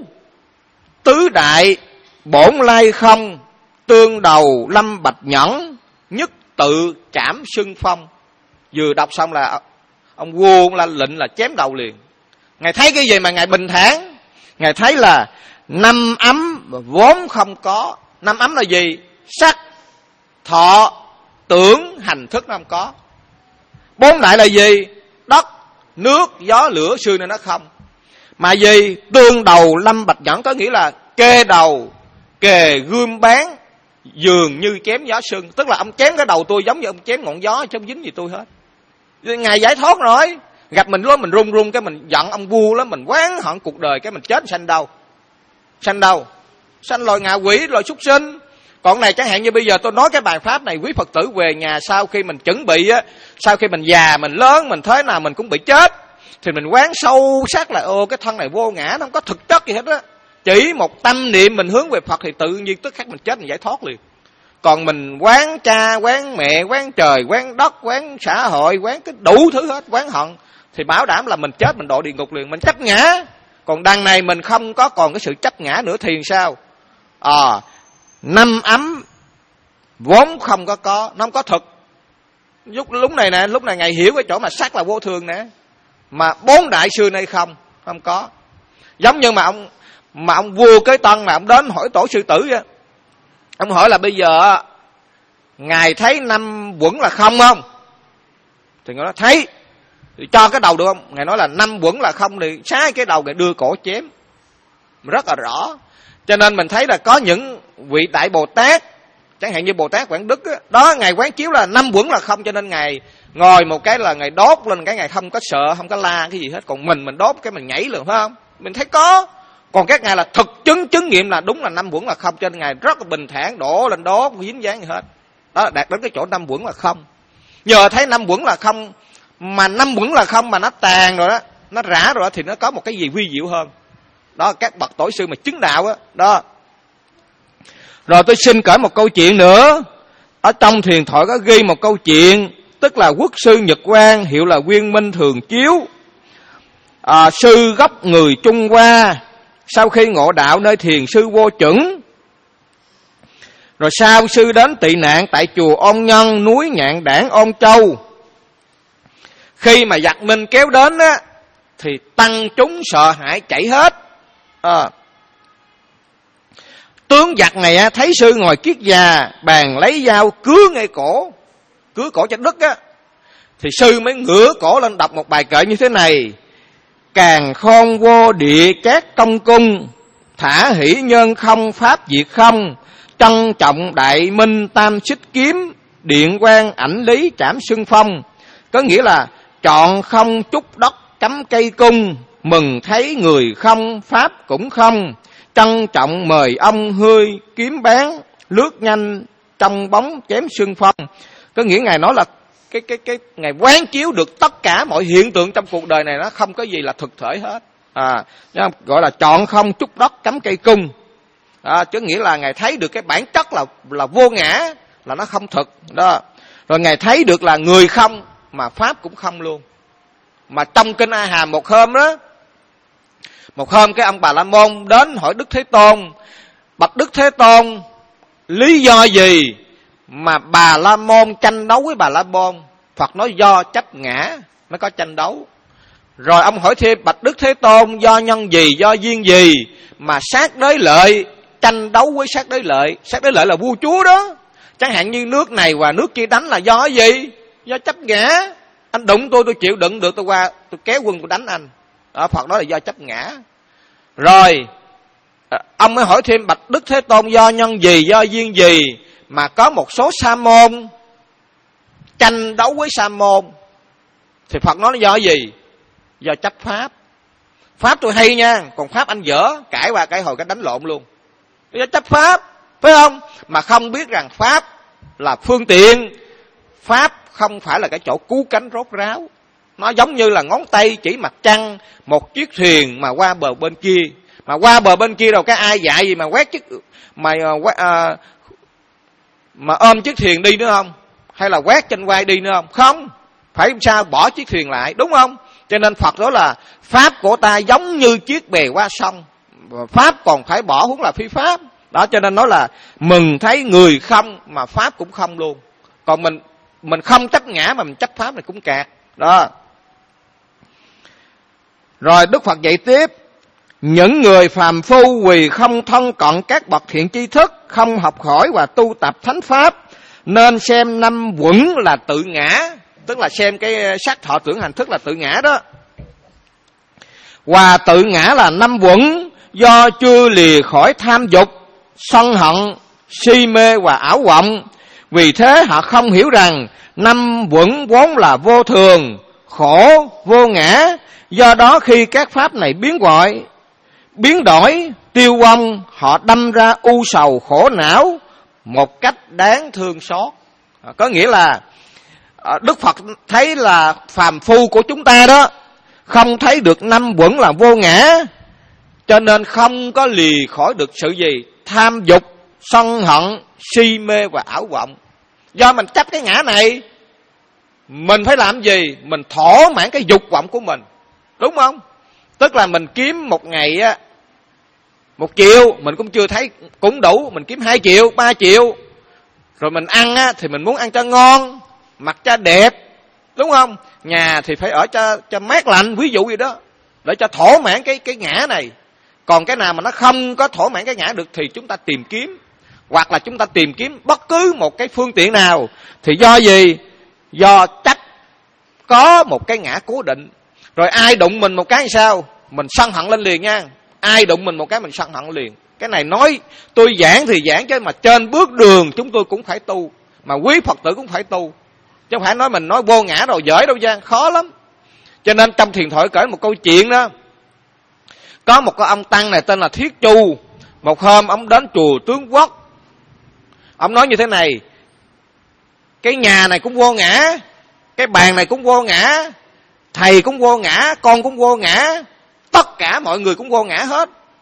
tứ đại bổn lai không, tương đầu lâm bạch nhẫn, nhất tự trảm xưng phong. Vừa đọc xong là ông vua ông la lệnh là chém đầu liền. Ngài thấy cái gì mà ngài bình thản? Ngài thấy là năm ấm vốn không có. Năm ấm là gì? Sắc, thọ, tưởng, hành thức nó không có. Bốn đại là gì? Đất, nước, gió, lửa, sương nên nó không. Mà gì? Tương đầu lâm bạch nhẫn, có nghĩa là kê đầu, kề gươm bán, dường như chém gió sương. Tức là ông chém cái đầu tôi giống như ông chém ngọn gió, chứ không dính gì tôi hết. Ngài giải thoát rồi. Gặp mình lúc mình run run cái mình giận ông vua lắm, mình oán hận cuộc đời, cái mình chết sanh đâu? Sanh đâu? Sanh loài ngạ quỷ, loài súc sinh. Còn này chẳng hạn như bây giờ tôi nói cái bài pháp này, quý Phật tử về nhà sau khi mình chuẩn bị á, sau khi mình già, mình lớn, mình thế nào mình cũng bị chết, thì mình quán sâu sắc là ô cái thân này vô ngã, nó không có thực chất gì hết á. Chỉ một tâm niệm mình hướng về Phật thì tự nhiên tức khắc mình chết, mình giải thoát liền. Còn mình quán cha, quán mẹ, quán trời, quán đất, quán xã hội, quán cái đủ thứ hết, quán hận, thì bảo đảm là mình chết, mình độ địa ngục liền, mình chấp ngã. Còn đằng này mình không có còn cái sự chấp ngã nữa thì sao? À, năm ấm vốn không có có, nó không có thực. Lúc, lúc này nè, lúc này ngài hiểu cái chỗ mà sắc là vô thường nè. Mà bốn đại xưa nay không, không có. Giống như mà ông mà ông vua Kế Tân mà ông đến hỏi tổ sư tử á. Ông hỏi là bây giờ ngài thấy năm uẩn là không không? Thì ngài nói thấy. Thì cho cái đầu được không? Ngài nói là năm uẩn là không thì sai cái đầu ngài đưa cổ chém. Rất là rõ. Cho nên mình thấy là có những vị đại Bồ Tát, chẳng hạn như Bồ Tát Quảng Đức đó, đó ngài quán chiếu là năm uẩn là không, cho nên ngài ngồi một cái là ngài đốt lên cái ngài không có sợ, không có la cái gì hết. Còn mình mình đốt cái mình nhảy liền, phải không? Mình thấy có. Còn các ngài là thực chứng chứng nghiệm là đúng là năm uẩn là không, cho nên ngài rất là bình thản, đổ lên đốt, không dính dáng gì hết. Đó là đạt đến cái chỗ năm uẩn là không. Nhờ thấy năm uẩn là không, mà năm uẩn là không mà nó tàn rồi đó, nó rã rồi đó, thì nó có một cái gì vi diệu hơn. Đó, các bậc tổ sư mà chứng đạo á. Đó. Rồi tôi xin kể một câu chuyện nữa. Ở trong thiền thoại có ghi một câu chuyện, tức là quốc sư Nhật Quang, hiệu là Nguyên Minh Thường Chiếu, à, sư gốc người Trung Hoa, sau khi ngộ đạo nơi thiền sư Vô Chuẩn, rồi sau sư đến tị nạn tại chùa Ôn Nhân, núi Nhạn Đảng, Ôn Châu. Khi mà giặc Minh kéo đến á, thì tăng chúng sợ hãi chạy hết. À, tướng giặc này á, thấy sư ngồi kiết già, bàn lấy dao cứa ngay cổ, cứa cổ cho đứt á, thì sư mới ngửa cổ lên đọc một bài kệ như thế này: Càn khôn vô địa các công cung, thả hỷ nhân không pháp diệt không, trân trọng đại minh tam xích kiếm, điện quang ảnh lý trảm xưng phong. Có nghĩa là chọn không chút đất cắm cây cung, mừng thấy người không pháp cũng không, trân trọng mời ông hơi kiếm bán, lướt nhanh trong bóng chém xương phong. Có nghĩa Ngài nói là cái cái cái Ngài quán chiếu được tất cả mọi hiện tượng trong cuộc đời này, nó không có gì là thực thể hết. À, gọi là chọn không chút đất cắm cây cung. À, chứ nghĩa là Ngài thấy được cái bản chất là là vô ngã, là nó không thực đó. Rồi Ngài thấy được là người không mà pháp cũng không luôn. Mà trong kinh A Hàm một hôm đó, một hôm cái ông Bà La Môn đến hỏi Đức Thế Tôn: bạch Đức Thế Tôn, lý do gì mà Bà La Môn tranh đấu với Bà La Môn? Phật nói do chấp ngã mới có tranh đấu. Rồi ông hỏi thêm: bạch Đức Thế Tôn, do nhân gì, do duyên gì mà sát đới lợi tranh đấu với sát đới lợi? Sát đới lợi là vua chúa đó. Chẳng hạn như nước này và nước kia đánh là do cái gì? Do chấp ngã. Anh đụng tôi, tôi chịu đựng được, tôi qua tôi kéo quân tôi đánh anh. Đó, Phật nói là do chấp ngã. Rồi ông mới hỏi thêm: bạch Đức Thế Tôn, do nhân gì, do duyên gì mà có một số sa môn tranh đấu với sa môn? Thì Phật nói là do gì? Do chấp pháp. Pháp tôi hay nha, còn pháp anh dở, cãi qua cãi hồi cái đánh lộn luôn. Do chấp pháp, phải không? Mà không biết rằng pháp là phương tiện, pháp không phải là cái chỗ cứu cánh rốt ráo. Nó giống như là ngón tay chỉ mặt trăng, một chiếc thuyền mà qua bờ bên kia. Mà qua bờ bên kia đâu cái ai dạy gì mà quét chiếc mà à, mà ôm chiếc thuyền đi nữa không? Hay là quét trên vai đi nữa không? Không, phải sao bỏ chiếc thuyền lại, đúng không? Cho nên Phật nói là pháp của ta giống như chiếc bè qua sông, pháp còn phải bỏ huống là phi pháp. Đó, cho nên nói là mừng thấy người không mà pháp cũng không luôn. Còn mình mình không chấp ngã mà mình chấp pháp này cũng kẹt. Đó. Rồi Đức Phật dạy tiếp: những người phàm phu vì không thân cận các bậc thiện tri thức, không học hỏi và tu tập thánh pháp, nên xem năm quẩn là tự ngã, tức là xem cái sắc thọ tưởng hành thức là tự ngã đó. Và tự ngã là năm quẩn do chưa lìa khỏi tham dục, sân hận, si mê và ảo vọng. Vì thế họ không hiểu rằng năm quẩn vốn là vô thường, khổ, vô ngã. Do đó khi các pháp này biến gọi, biến đổi, tiêu vong, họ đâm ra u sầu khổ não một cách đáng thương xót. Có nghĩa là Đức Phật thấy là phàm phu của chúng ta đó không thấy được năm quẩn là vô ngã, cho nên không có lìa khỏi được sự gì? Tham dục, sân hận, si mê và ảo vọng. Do mình chấp cái ngã này, mình phải làm gì? Mình thỏa mãn cái dục vọng của mình, đúng không? Tức là mình kiếm một ngày á một triệu mình cũng chưa thấy cũng đủ, mình kiếm hai triệu, ba triệu. Rồi mình ăn á thì mình muốn ăn cho ngon, mặc cho đẹp, đúng không? Nhà thì phải ở cho cho mát lạnh, ví dụ gì đó, để cho thỏa mãn cái cái ngã này. Còn cái nào mà nó không có thỏa mãn cái ngã được thì chúng ta tìm kiếm, hoặc là chúng ta tìm kiếm bất cứ một cái phương tiện nào. Thì do gì? Do chấp có một cái ngã cố định. Rồi ai đụng mình một cái sao? Mình sân hận lên liền nha. Ai đụng mình một cái mình sân hận liền. Cái này nói tôi giảng thì giảng, chứ mà trên bước đường chúng tôi cũng phải tu, mà quý Phật tử cũng phải tu, chứ không phải nói mình nói vô ngã rồi dễ đâu nha, khó lắm. Cho nên trong thiền thoại kể một câu chuyện đó. Có một cái ông tăng này tên là Thiết Chu. Một hôm ông đến chùa Tướng Quốc, ông nói như thế này: cái nhà này cũng vô ngã, cái bàn này cũng vô ngã, thầy cũng vô ngã, con cũng vô ngã, tất cả mọi người cũng vô ngã hết.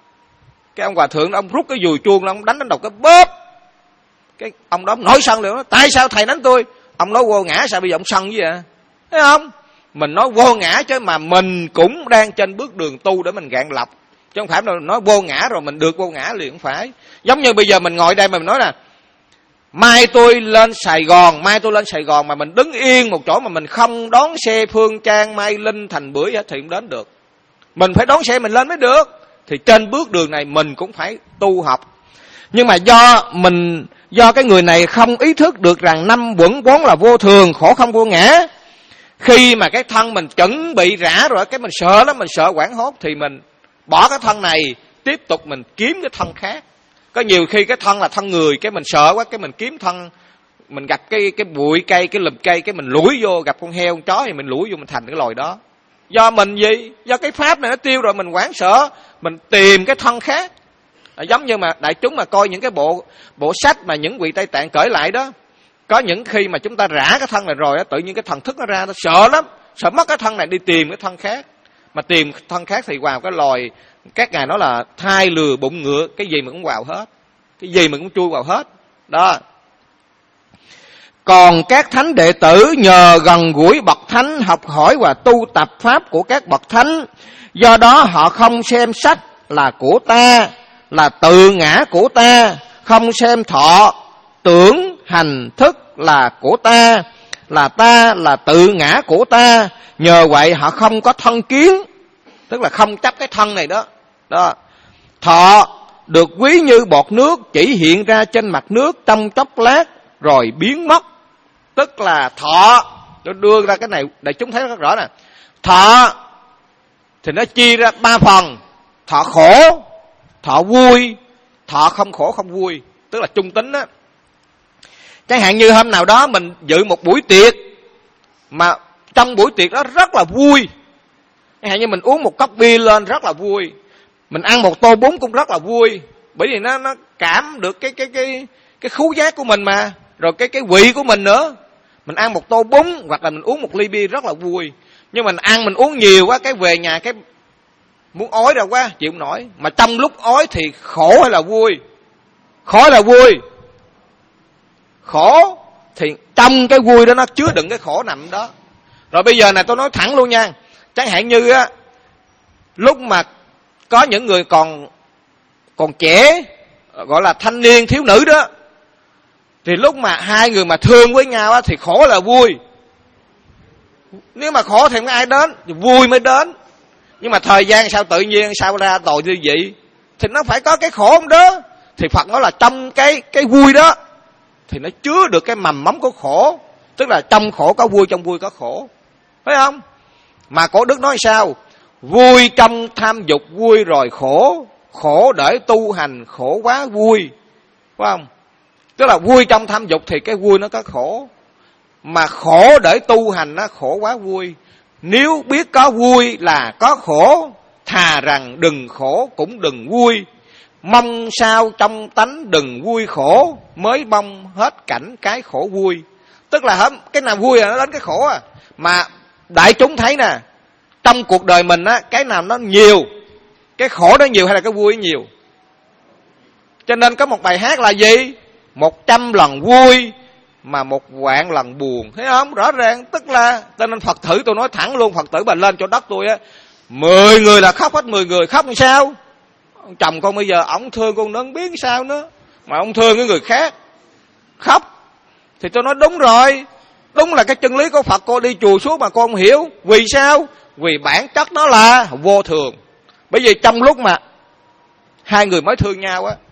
Cái ông hòa thượng ông rút cái dùi chuông, ông đánh đánh đầu cái bóp. Cái ông đó nổi sân liền, tại sao thầy đánh tôi? Ông nói vô ngã, sao bây giờ ông sân vậy à? Thấy không? Mình nói vô ngã chứ mà mình cũng đang trên bước đường tu để mình gạn lọc, chứ không phải nói vô ngã rồi mình được vô ngã liền, không phải. Giống như bây giờ mình ngồi đây mà mình nói là mai tôi lên Sài Gòn, mai tôi lên Sài Gòn mà mình đứng yên một chỗ mà mình không đón xe Phương Trang, Mai Linh, Thành Bưởi thì không đến được. Mình phải đón xe mình lên mới được. Thì trên bước đường này mình cũng phải tu học. Nhưng mà do mình do cái người này không ý thức được rằng năm uẩn vốn là vô thường, khổ không vô ngã. Khi mà cái thân mình chuẩn bị rã rồi, cái mình sợ lắm, mình sợ hoảng hốt, thì mình bỏ cái thân này, tiếp tục mình kiếm cái thân khác. Có nhiều khi cái thân là thân người, cái mình sợ quá, cái mình kiếm thân, mình gặp cái cái bụi cây, cái lùm cây, cái mình lủi vô, gặp con heo, con chó thì mình lủi vô, mình thành cái loài đó. Do mình gì? Do cái pháp này nó tiêu rồi, mình hoảng sợ, mình tìm cái thân khác. À, giống như mà đại chúng mà coi những cái bộ bộ sách mà những vị Tây Tạng kể lại đó, có những khi mà chúng ta rã cái thân này rồi á, tự nhiên cái thần thức nó ra, nó sợ lắm, sợ mất cái thân này đi tìm cái thân khác. Mà tìm thân khác thì vào cái loài, các ngài nói là thai lừa bụng ngựa, cái gì mà cũng vào hết, cái gì mà cũng chui vào hết đó. Còn các thánh đệ tử nhờ gần gũi bậc thánh, học hỏi và tu tập pháp của các bậc thánh, do đó họ không xem sách là của ta, là tự ngã của ta, không xem thọ, tưởng, hành, thức là của ta, là ta, là tự ngã của ta. Nhờ vậy họ không có thân kiến, tức là không chấp cái thân này đó. Đó. Thọ được quý như bọt nước, chỉ hiện ra trên mặt nước trong chốc lát rồi biến mất. Tức là thọ, nó đưa ra cái này để chúng thấy rất rõ nè. Thọ thì nó chia ra ba phần: thọ khổ, thọ vui, thọ không khổ không vui, tức là trung tính á. Chẳng hạn như hôm nào đó mình dự một buổi tiệc mà trong buổi tiệc đó rất là vui. Chẳng hạn như mình uống một cốc bia lên rất là vui, mình ăn một tô bún cũng rất là vui, bởi vì nó nó cảm được cái cái cái cái khứu giác của mình mà, rồi cái cái vị của mình nữa. Mình ăn một tô bún hoặc là mình uống một ly bia rất là vui, nhưng mình ăn mình uống nhiều quá, cái về nhà cái muốn ói ra quá, chịu không nổi. Mà trong lúc ói thì khổ hay là vui? Khổ hay là vui? Khổ. Thì trong cái vui đó nó chứa đựng cái khổ nằm đó. Rồi bây giờ này tôi nói thẳng luôn nha, chẳng hạn như á, lúc mà có những người còn còn trẻ, gọi là thanh niên thiếu nữ đó, thì lúc mà hai người mà thương với nhau á, thì khổ là vui. Nếu mà khổ thì không ai đến, thì vui mới đến. Nhưng mà thời gian sao tự nhiên sao ra tội như vậy, thì nó phải có cái khổ không đó. Thì Phật nói là trong cái cái vui đó thì nó chứa được cái mầm móng của khổ, tức là trong khổ có vui, trong vui có khổ, phải không? Mà Cổ Đức nói sao? Vui trong tham dục vui rồi khổ, khổ để tu hành khổ quá vui, phải không? Tức là vui trong tham dục thì cái vui nó có khổ, mà khổ để tu hành nó khổ quá vui. Nếu biết có vui là có khổ, thà rằng đừng khổ cũng đừng vui. Mong sao trong tánh đừng vui khổ, mới mong hết cảnh cái khổ vui. Tức là cái nào vui là nó đến cái khổ à. Mà đại chúng thấy nè, trong cuộc đời mình á, cái nào nó nhiều, cái khổ nó nhiều hay là cái vui nhiều? Cho nên có một bài hát là gì? Một trăm lần vui mà một vạn lần buồn, thấy không? Rõ ràng, tức là cho nên Phật tử, tôi nói thẳng luôn, Phật tử mà lên chỗ đất tôi á, mười người là khóc hết mười người. Khóc làm sao? Ông chồng con bây giờ ổng thương con nớn biết sao nữa, mà ông thương cái người khác khóc. Thì tôi nói đúng rồi, đúng là cái chân lý của Phật cô đi chùa suốt mà con không hiểu. Vì sao? Vì bản chất nó là vô thường. Bởi vì trong lúc mà hai người mới thương nhau á,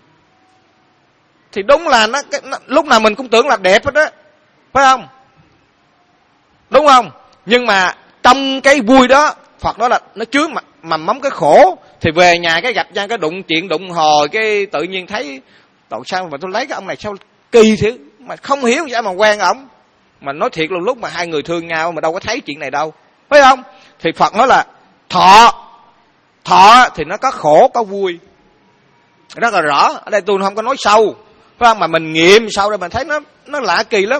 thì đúng là nó, nó lúc nào mình cũng tưởng là đẹp hết á, phải không? Đúng không? Nhưng mà trong cái vui đó, Phật nói là nó chứa mà mầm móng cái khổ. Thì về nhà cái gặp nhau cái đụng chuyện đụng hồi, cái tự nhiên thấy tội sao mà tôi lấy cái ông này sao kỳ thế, mà không hiểu sao mà quen ổng. Mà nói thiệt luôn, lúc mà hai người thương nhau mà đâu có thấy chuyện này đâu, phải không? Thì Phật nói là thọ, thọ thì nó có khổ có vui, rất là rõ. Ở đây tôi không có nói sâu, phải không? Mà mình nghiệm sau đây mình thấy nó nó lạ kỳ lắm.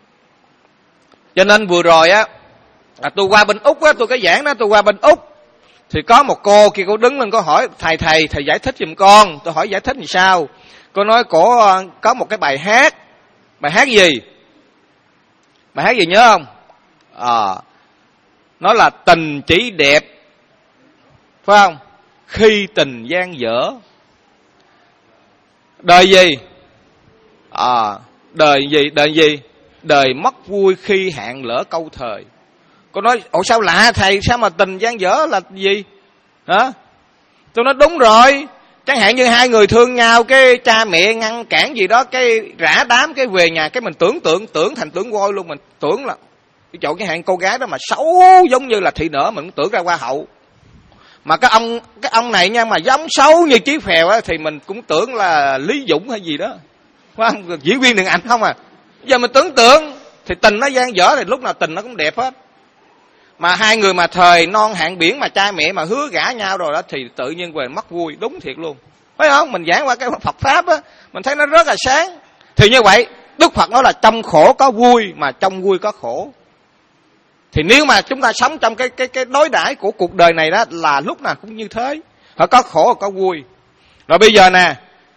Cho nên vừa rồi á, à, tôi qua bên Úc á, tôi có giảng đó, tôi qua bên Úc, Thì có một cô kia, cô đứng lên cô hỏi thầy thầy thầy giải thích giùm con. Tôi hỏi giải thích làm sao? Cô nói cổ có một cái bài hát. Bài hát gì? Bài hát gì nhớ không? À, nó là tình chỉ đẹp, phải không? Khi tình gian dở. Đời gì? À, đời gì? Đời gì? Đời mất vui khi hạn lỡ câu thời. Cô nói, ủa sao lạ thầy, sao mà tình gian dở là gì? Hả? Tôi nói đúng rồi. Chẳng hạn như hai người thương nhau, cái cha mẹ ngăn cản gì đó, cái rã đám, cái về nhà, cái mình tưởng tượng, tưởng thành tưởng voi luôn. Mình tưởng là cái chỗ cái hạng cô gái đó mà xấu giống như là thị nở, mình cũng tưởng ra hoa hậu. Mà cái ông cái ông này nha, mà giống xấu như Chí Phèo á, thì mình cũng tưởng là Lý Dũng hay gì đó, phải không? Diễn viên điện ảnh không à. Giờ mình tưởng tượng thì tình nó gian dở, thì lúc nào tình nó cũng đẹp hết. Mà hai người mà thời non hạn biển mà cha mẹ mà hứa gả nhau rồi đó, thì tự nhiên về mất vui, đúng thiệt luôn, phải không? Mình giảng qua cái Phật pháp á, mình thấy nó rất là sáng. Thì như vậy Đức Phật nói là trong khổ có vui, mà trong vui có khổ. Thì nếu mà chúng ta sống trong cái cái cái đối đãi của cuộc đời này đó, là lúc nào cũng như thế, họ có khổ có vui. Rồi bây giờ nè,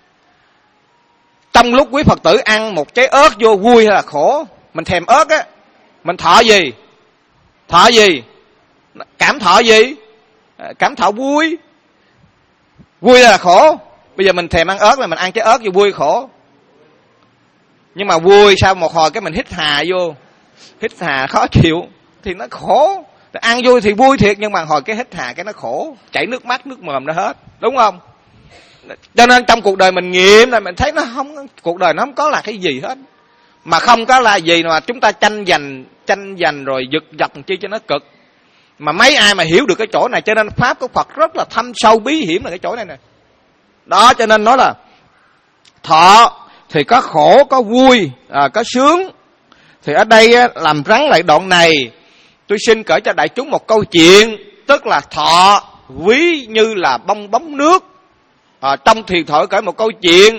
trong lúc quý Phật tử ăn một trái ớt vô, vui hay là khổ? Mình thèm ớt á, mình thọ gì? Thọ gì? Cảm thọ gì? Cảm thọ vui. Vui hay là khổ? Bây giờ mình thèm ăn ớt là mình ăn trái ớt vô, vui khổ. Nhưng mà vui sau một hồi cái mình hít hà vô, hít hà khó chịu thì nó khổ. Ăn vui thì vui thiệt, nhưng mà hồi cái hít hà cái nó khổ, chảy nước mắt nước mồm nó hết, đúng không? Cho nên trong cuộc đời mình nghiệm là mình thấy nó không, cuộc đời nó không có là cái gì hết, mà không có là gì mà chúng ta tranh giành tranh giành rồi giật dọc chi cho nó cực. Mà mấy ai mà hiểu được cái chỗ này, cho nên pháp của Phật rất là thâm sâu bí hiểm là cái chỗ này nè. Đó, cho nên nói là thọ thì có khổ có vui, à, có sướng. Thì ở đây á, làm rắn lại đoạn này, tôi xin kể cho đại chúng một câu chuyện. Tức là thọ ví như là bong bóng nước. à, Trong thiền thoại kể một câu chuyện.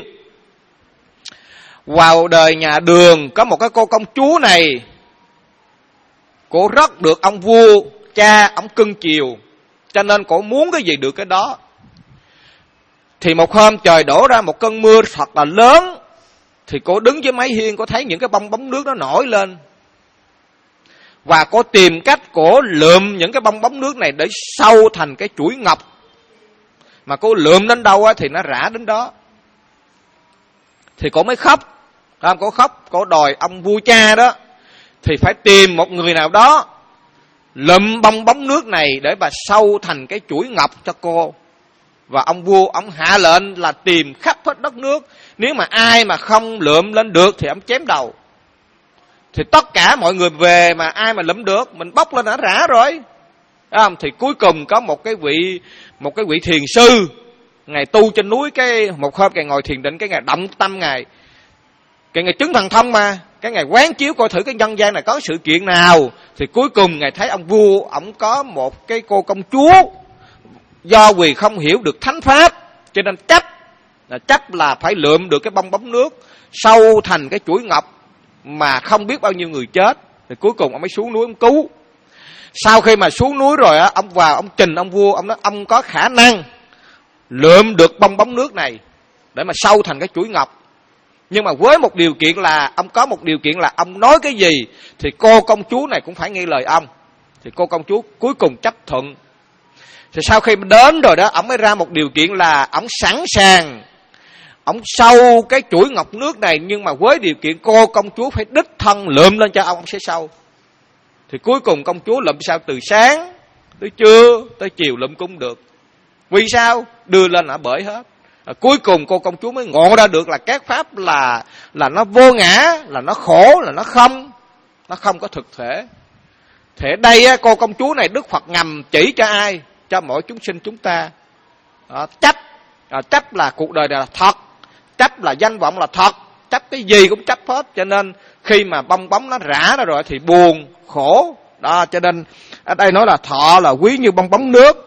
Vào đời nhà Đường có một cái cô công chúa này, cô rất được ông vua cha ông cưng chiều, cho nên cô muốn cái gì được cái đó. Thì một hôm trời đổ ra một cơn mưa thật là lớn, thì cô đứng dưới mái hiên, cô thấy những cái bong bóng nước nó nổi lên, và cô tìm cách cô lượm những cái bong bóng nước này để sâu thành cái chuỗi ngọc. Mà cô lượm đến đâu thì nó rã đến đó. Thì cô mới khóc. Cô khóc, cô đòi ông vua cha đó thì phải tìm một người nào đó lượm bong bóng nước này để mà sâu thành cái chuỗi ngọc cho cô. Và ông vua ông hạ lệnh là tìm khắp hết đất nước, nếu mà ai mà không lượm lên được thì ông chém đầu. Thì tất cả mọi người về, mà ai mà lượm được mình bóc lên đã rã rồi. Không? Thì cuối cùng có một cái vị một cái vị thiền sư, ngài tu trên núi, cái một hôm ngài ngồi thiền định, cái ngài động tâm ngài, cái ngài chứng thần thông mà, cái ngài quán chiếu coi thử cái nhân gian này có sự kiện nào. Thì cuối cùng ngài thấy ông vua ổng có một cái cô công chúa, do vì không hiểu được thánh pháp cho nên chấp là chấp là phải lượm được cái bong bóng nước sâu thành cái chuỗi ngọc mà không biết bao nhiêu người chết. Thì cuối cùng ông mới xuống núi ông cứu. Sau khi mà xuống núi rồi á, ông vào ông trình ông vua, ông nói ông có khả năng lượm được bong bóng nước này để mà sâu thành cái chuỗi ngọc, nhưng mà với một điều kiện là ông có một điều kiện là ông nói cái gì thì cô công chúa này cũng phải nghe lời ông. Thì cô công chúa cuối cùng chấp thuận. Thì sau khi đến rồi đó, ông mới ra một điều kiện là ông sẵn sàng ông sâu cái chuỗi ngọc nước này, nhưng mà với điều kiện cô công chúa phải đích thân lượm lên cho ông, ông sẽ sâu. Thì cuối cùng công chúa lượm sao từ sáng tới trưa tới chiều lượm cũng được. Vì sao? Đưa lên là bởi hết. À, cuối cùng cô công chúa mới ngộ ra được là các pháp là là nó vô ngã, là nó khổ, là nó không, nó không có thực thể. Thế đây á, cô công chúa này Đức Phật ngầm chỉ cho ai? Cho mỗi chúng sinh chúng ta. À, chấp à, chấp là cuộc đời này là thật, chấp là danh vọng là thật, chấp cái gì cũng chấp hết. Cho nên khi mà bong bóng nó rã ra rồi thì buồn, khổ. Đó, cho nên ở đây nói là thọ là quý như bong bóng nước.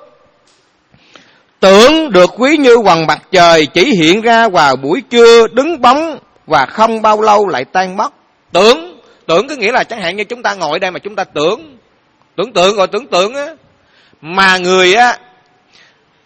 Tưởng được quý như quầng mặt trời, chỉ hiện ra vào buổi trưa đứng bóng và không bao lâu lại tan mất. Tưởng, tưởng có nghĩa là chẳng hạn như chúng ta ngồi đây mà chúng ta tưởng, tưởng tượng rồi tưởng tượng á, mà người á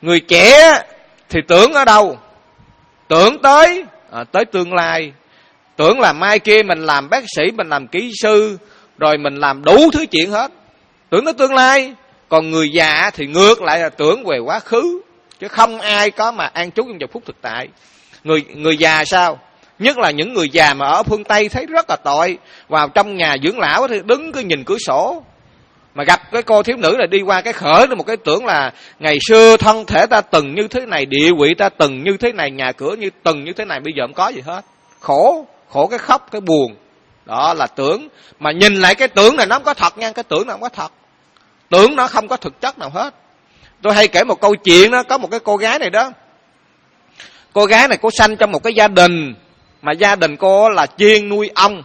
Người trẻ thì tưởng ở đâu? Tưởng tới à, tới tương lai. Tưởng là mai kia mình làm bác sĩ, mình làm kỹ sư, rồi mình làm đủ thứ chuyện hết. Tưởng tới tương lai. Còn người già thì ngược lại là tưởng về quá khứ. Chứ không ai có mà an trú trong giờ phút thực tại. Người người già sao? Nhất là những người già mà ở phương Tây thấy rất là tội. Vào trong nhà dưỡng lão thì đứng cứ nhìn cửa sổ. Mà gặp cái cô thiếu nữ này đi qua cái khởi một cái tưởng là ngày xưa thân thể ta từng như thế này, địa vị ta từng như thế này, nhà cửa như từng như thế này, bây giờ không có gì hết. Khổ, khổ cái khóc, cái buồn. Đó là tưởng. Mà nhìn lại cái tưởng này nó không có thật nha, cái tưởng nó không có thật. Tưởng nó không có thực chất nào hết. Tôi hay kể một câu chuyện đó, có một cái cô gái này đó. Cô gái này cô sanh trong một cái gia đình mà gia đình cô là chuyên nuôi ong.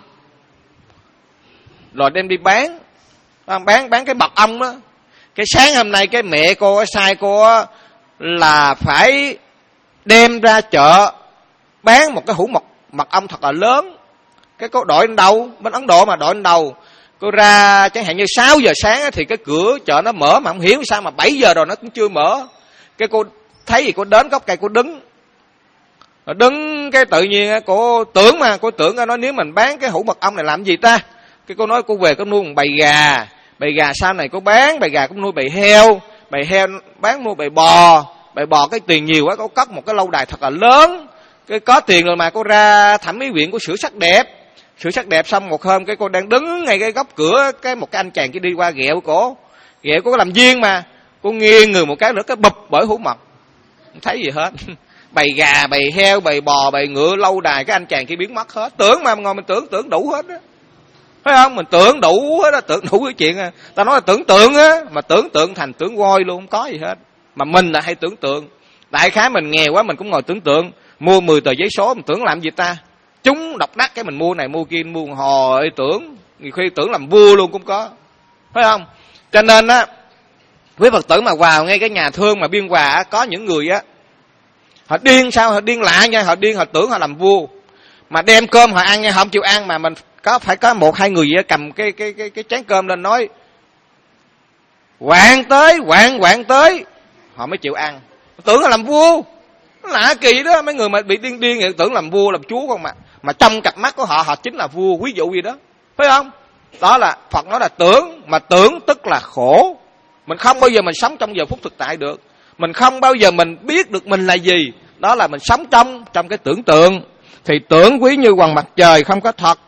Rồi đem đi bán. Bán bán cái mật ong đó. Cái sáng hôm nay cái mẹ cô sai cô là phải đem ra chợ bán một cái hũ mật mật ong thật là lớn. Cái cô đội lên đầu, bên Ấn Độ mà đội lên đầu. Cô ra chẳng hạn như sáu giờ sáng thì cái cửa chợ nó mở, mà không hiểu sao mà bảy giờ rồi nó cũng chưa mở. Cái cô thấy gì cô đến gốc cây cô đứng. Rồi đứng cái tự nhiên cô tưởng mà, cô tưởng nói nếu mình bán cái hũ mật ong này làm gì ta? Cái cô nói cô về cô nuôi một bầy gà. Bầy gà sau này cô bán, bầy gà cũng nuôi bầy heo. Bầy heo bán nuôi bầy bò. Bầy bò cái tiền nhiều quá, cô cất một cái lâu đài thật là lớn. Cái có tiền rồi mà cô ra thẩm mỹ viện, cô sửa sắc đẹp. Sửa sắc đẹp xong một hôm cái cô đang đứng ngay cái góc cửa, cái một cái anh chàng kia đi qua ghẹo cổ. Ghẹo cô làm duyên mà. Cô nghiêng người một cái nữa cái bụp bởi hũ mật. Không thấy gì hết. Bầy gà, bầy heo, bầy bò, bầy ngựa, lâu đài, cái anh chàng kia biến mất hết. Tưởng mà ngồi mình tưởng, tưởng đủ hết á. Thấy không? Mình tưởng đủ hết á, tưởng đủ cái chuyện à. Ta nói là tưởng tượng á, mà tưởng tượng thành tưởng voi luôn, không có gì hết. Mà mình là hay tưởng tượng. Đại khái mình nghèo quá mình cũng ngồi tưởng tượng. Mua mười tờ giấy số mình tưởng làm gì ta? Chúng độc đắc cái mình mua này mua kia, mua hồi tưởng. Nhiều khi tưởng làm vua luôn cũng có. Thấy không? Cho nên á, quý Phật tử mà vào ngay cái nhà thương mà Biên Hòa á, có những người á, họ điên sao? Họ điên lạ nha, họ điên, họ tưởng họ làm vua. Mà đem cơm họ ăn nha, họ không chịu ăn mà mình có phải có một hai người gì đó cầm cái cái cái cái chén cơm lên nói quạng tới, quạng quạng tới, họ mới chịu ăn. Tưởng là làm vua. Lạ kỳ đó, mấy người mà bị điên điên vậy tưởng làm vua làm chúa không mà. Mà trong cặp mắt của họ họ chính là vua, ví dụ gì đó. Phải không? Đó là Phật nói là tưởng, mà tưởng tức là khổ. Mình không bao giờ mình sống trong giờ phút thực tại được. Mình không bao giờ mình biết được mình là gì. Đó là mình sống trong trong cái tưởng tượng. Thì tưởng quý như hoàng mặt trời không có thật.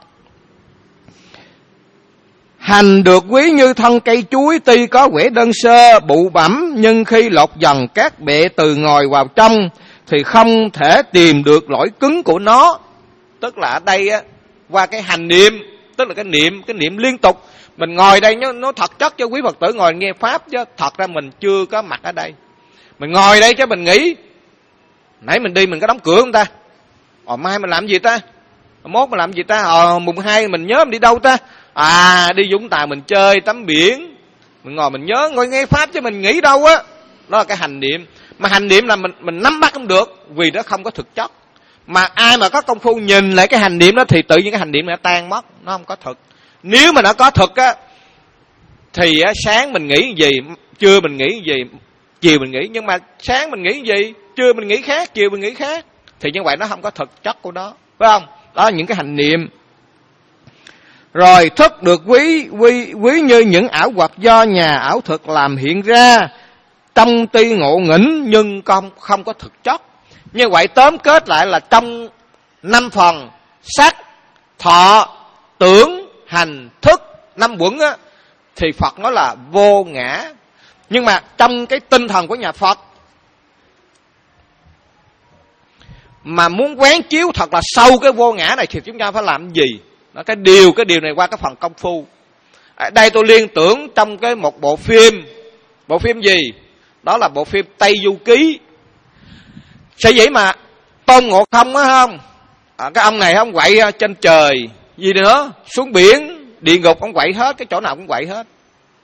Hành được quý như thân cây chuối, tuy có vẻ đơn sơ, bụ bẩm, nhưng khi lột dần các bệ từ ngồi vào trong thì không thể tìm được lỗi cứng của nó. Tức là ở đây á, qua cái hành niệm, tức là cái niệm, cái niệm liên tục. Mình ngồi đây nó, nó thật chất cho quý Phật tử ngồi nghe Pháp, chứ thật ra mình chưa có mặt ở đây. Mình ngồi đây chứ mình nghĩ, nãy mình đi mình có đóng cửa không ta? Ồ mai mình làm gì ta? Mốt mình làm gì ta? Ờ mùng hai mình nhớ mình đi đâu ta? À đi Vũng Tàu mình chơi tắm biển. Mình ngồi mình nhớ ngồi nghe Pháp chứ mình nghĩ đâu á. Đó là cái hành niệm. Mà hành niệm là mình mình nắm bắt không được, vì nó không có thực chất. Mà ai mà có công phu nhìn lại cái hành niệm đó thì tự nhiên cái hành niệm nó tan mất, nó không có thực. Nếu mà nó có thực á thì á, sáng mình nghĩ gì, trưa mình nghĩ gì, chiều mình nghĩ. Nhưng mà sáng mình nghĩ gì, trưa mình nghĩ khác, chiều mình nghĩ khác. Thì như vậy nó không có thực chất của nó. Phải không? Đó là những cái hành niệm. Rồi thức được quý, quý, quý như những ảo hoặc do nhà ảo thực làm hiện ra. Trong tuy ngộ nghĩnh nhưng không, không có thực chất. Như vậy tóm kết lại là trong năm phần sắc, thọ, tưởng, hành, thức, năm quẩn á, thì Phật nói là vô ngã. Nhưng mà trong cái tinh thần của nhà Phật mà muốn quán chiếu thật là sâu cái vô ngã này thì chúng ta phải làm gì? Đó, cái điều cái điều này qua cái phần công phu. Ở đây tôi liên tưởng trong cái một bộ phim. Bộ phim gì? Đó là bộ phim Tây Du Ký. Sao vậy mà Tôn Ngộ Không á không? À, cái ông này ông quậy trên trời gì nữa, xuống biển, địa ngục ông quậy hết, cái chỗ nào cũng quậy hết.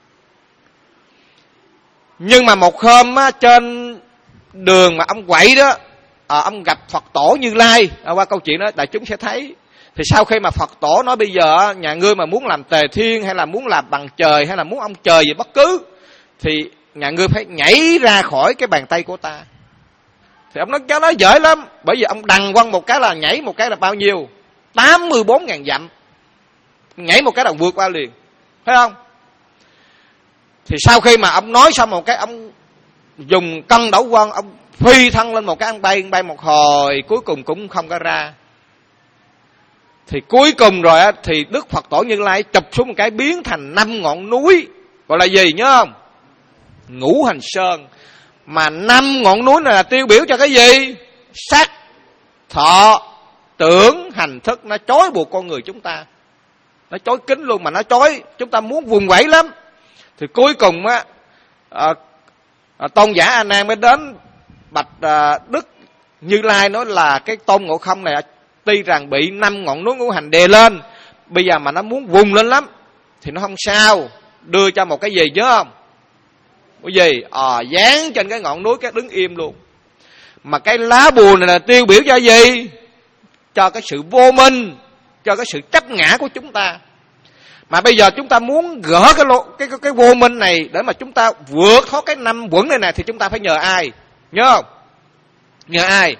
Nhưng mà một hôm á, trên đường mà ông quậy đó, à, ông gặp Phật Tổ Như Lai. À, qua câu chuyện đó đại chúng sẽ thấy. Thì sau khi mà Phật Tổ nói bây giờ nhà ngươi mà muốn làm tề thiên hay là muốn làm bằng trời hay là muốn ông trời gì bất cứ, thì nhà ngươi phải nhảy ra khỏi cái bàn tay của ta. Thì ông nói cái đó dễ lắm, bởi vì ông đằng quăng một cái là nhảy một cái là bao nhiêu? tám mươi bốn ngàn dặm. Nhảy một cái là vượt qua liền, thấy không? Thì sau khi mà ông nói xong một cái, ông dùng cân đẩu quân, ông phi thân lên một cái, ông bay bay một hồi, cuối cùng cũng không có ra. Thì cuối cùng rồi á, thì Đức Phật Tổ Như Lai chụp xuống một cái, biến thành năm ngọn núi, gọi là gì nhớ không? Ngũ Hành Sơn. Mà năm ngọn núi này là tiêu biểu cho cái gì? Sắc, thọ, tưởng, hành thức. Nó trói buộc con người chúng ta, nó trói kín luôn, mà nó trói chúng ta muốn vùng vẫy lắm. Thì cuối cùng á, à, à, tôn giả A Nan mới đến bạch à, Đức Như Lai, nói là cái Tôn Ngộ Không này tuy rằng bị năm ngọn núi ngũ hành đè lên, bây giờ mà nó muốn vùng lên lắm thì nó không sao, đưa cho một cái gì nhớ không? Cái gì? Ờ, à, dán trên cái ngọn núi cái đứng im luôn. Mà cái lá bùa này là tiêu biểu cho gì? Cho cái sự vô minh, cho cái sự chấp ngã của chúng ta. Mà bây giờ chúng ta muốn gỡ cái lô, cái, cái cái vô minh này để mà chúng ta vượt thoát cái năm quẩn này này, thì chúng ta phải nhờ ai? Nhớ không? Nhờ ai?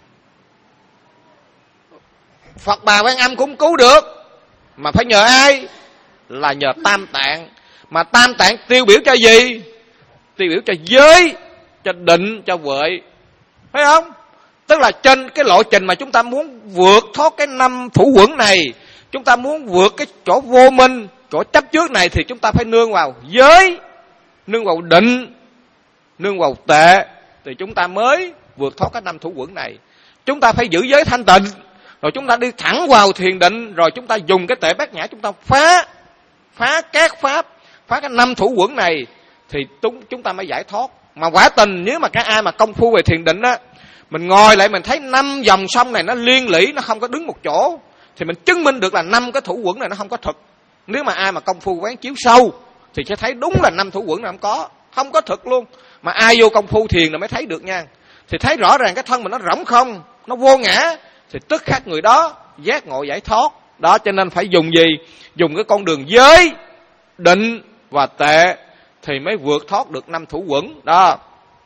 Phật Bà Quan Âm cũng cứu được, mà phải nhờ ai? Là nhờ Tam Tạng. Mà Tam Tạng tiêu biểu cho gì? Tiêu biểu cho giới, cho định, cho huệ, phải không? Tức là trên cái lộ trình mà chúng ta muốn vượt thoát cái năm thủ quẩn này, chúng ta muốn vượt cái chỗ vô minh, chỗ chấp trước này, thì chúng ta phải nương vào giới, nương vào định, nương vào tệ, thì chúng ta mới vượt thoát cái năm thủ quẩn này. Chúng ta phải giữ giới thanh tịnh, rồi chúng ta đi thẳng vào thiền định, rồi chúng ta dùng cái tệ bát nhã, chúng ta phá phá các pháp, phá cái năm thủ quẩn này, thì chúng ta mới giải thoát. Mà quả tình nếu mà cái ai mà công phu về thiền định á, mình ngồi lại mình thấy năm dòng sông này nó liên lỉ, nó không có đứng một chỗ, thì mình chứng minh được là năm cái thủ quẩn này nó không có thực. Nếu mà ai mà công phu quán chiếu sâu thì sẽ thấy đúng là năm thủ quẩn này không có, không có thực luôn. Mà ai vô công phu thiền là mới thấy được nha. Thì thấy rõ ràng cái thân mình nó rỗng không, nó vô ngã, thì tức khắc người đó giác ngộ giải thoát. Đó, cho nên phải dùng gì? Dùng cái con đường giới, định và tệ thì mới vượt thoát được năm thủ quẩn đó.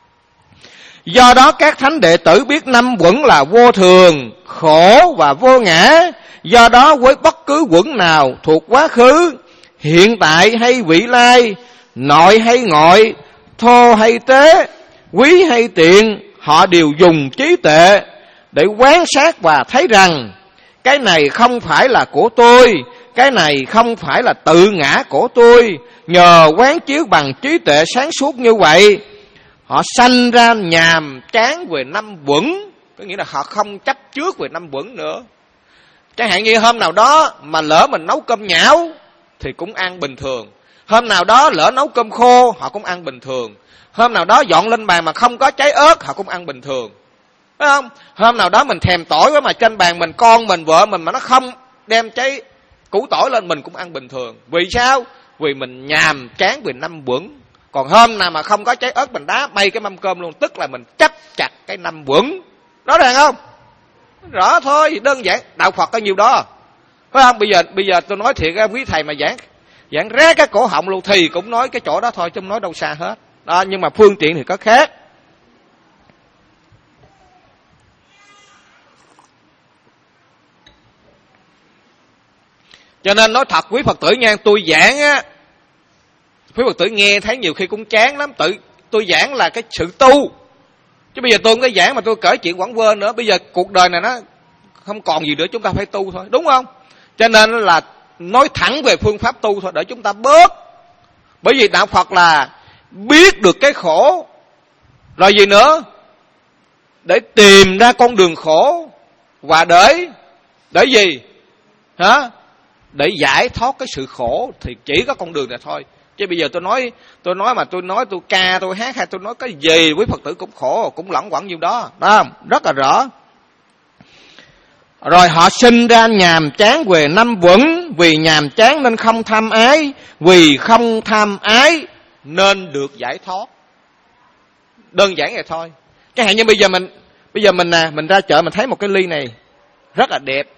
Do đó các thánh đệ tử biết năm quẩn là vô thường, khổ và vô ngã. Do đó với bất cứ quẩn nào thuộc quá khứ, hiện tại hay vị lai, nội hay ngoại, thô hay tế, quý hay tiện, họ đều dùng trí tuệ để quan sát và thấy rằng cái này không phải là của tôi, cái này không phải là tự ngã của tôi. Nhờ quán chiếu bằng trí tuệ sáng suốt như vậy, họ sanh ra nhàm chán về năm quẩn, có nghĩa là họ không chấp trước về năm quẩn nữa. Chẳng hạn như hôm nào đó mà lỡ mình nấu cơm nhão thì cũng ăn bình thường. Hôm nào đó lỡ nấu cơm khô họ cũng ăn bình thường. Hôm nào đó dọn lên bàn mà không có trái ớt họ cũng ăn bình thường, phải không? Hôm nào đó mình thèm tỏi quá mà trên bàn mình con mình vợ mình mà nó không đem trái củ tỏi lên mình cũng ăn bình thường. Vì sao? Vì mình nhàm chán về năm quẩn. Còn hôm nào mà không có trái ớt mình đá bay cái mâm cơm luôn, tức là mình chấp chặt cái năm quẩn. Rõ ràng không? Rõ thôi, đơn giản. Đạo Phật có nhiều đó, phải không? Bây giờ bây giờ tôi nói thiệt quý thầy mà giảng giảng ré cái cổ họng luôn thì cũng nói cái chỗ đó thôi, chứ không nói đâu xa hết đó. Nhưng mà phương tiện thì có khác. Cho nên nói thật quý Phật tử nha, tôi giảng á, quý Phật tử nghe thấy nhiều khi cũng chán lắm. Tự tôi giảng là cái sự tu, chứ bây giờ tôi không có giảng mà tôi kể chuyện quẩn quên nữa. Bây giờ cuộc đời này nó không còn gì nữa, chúng ta phải tu thôi, đúng không? Cho nên là nói thẳng về phương pháp tu thôi, để chúng ta bớt. Bởi vì đạo Phật là biết được cái khổ, rồi gì nữa? Để tìm ra con đường khổ, và để để gì? Hả? Để giải thoát cái sự khổ, thì chỉ có con đường này thôi. Chứ bây giờ tôi nói tôi nói mà tôi nói tôi ca tôi hát hay tôi nói cái gì, quý Phật tử cũng khổ, cũng lẫn quẩn nhiều đó, đó rất là rõ. Rồi họ sinh ra nhàm chán về năm quẩn, vì nhàm chán nên không tham ái, vì không tham ái nên được giải thoát. Đơn giản vậy thôi. Chẳng hạn như bây giờ mình bây giờ mình nè, mình ra chợ mình thấy một cái ly này rất là đẹp,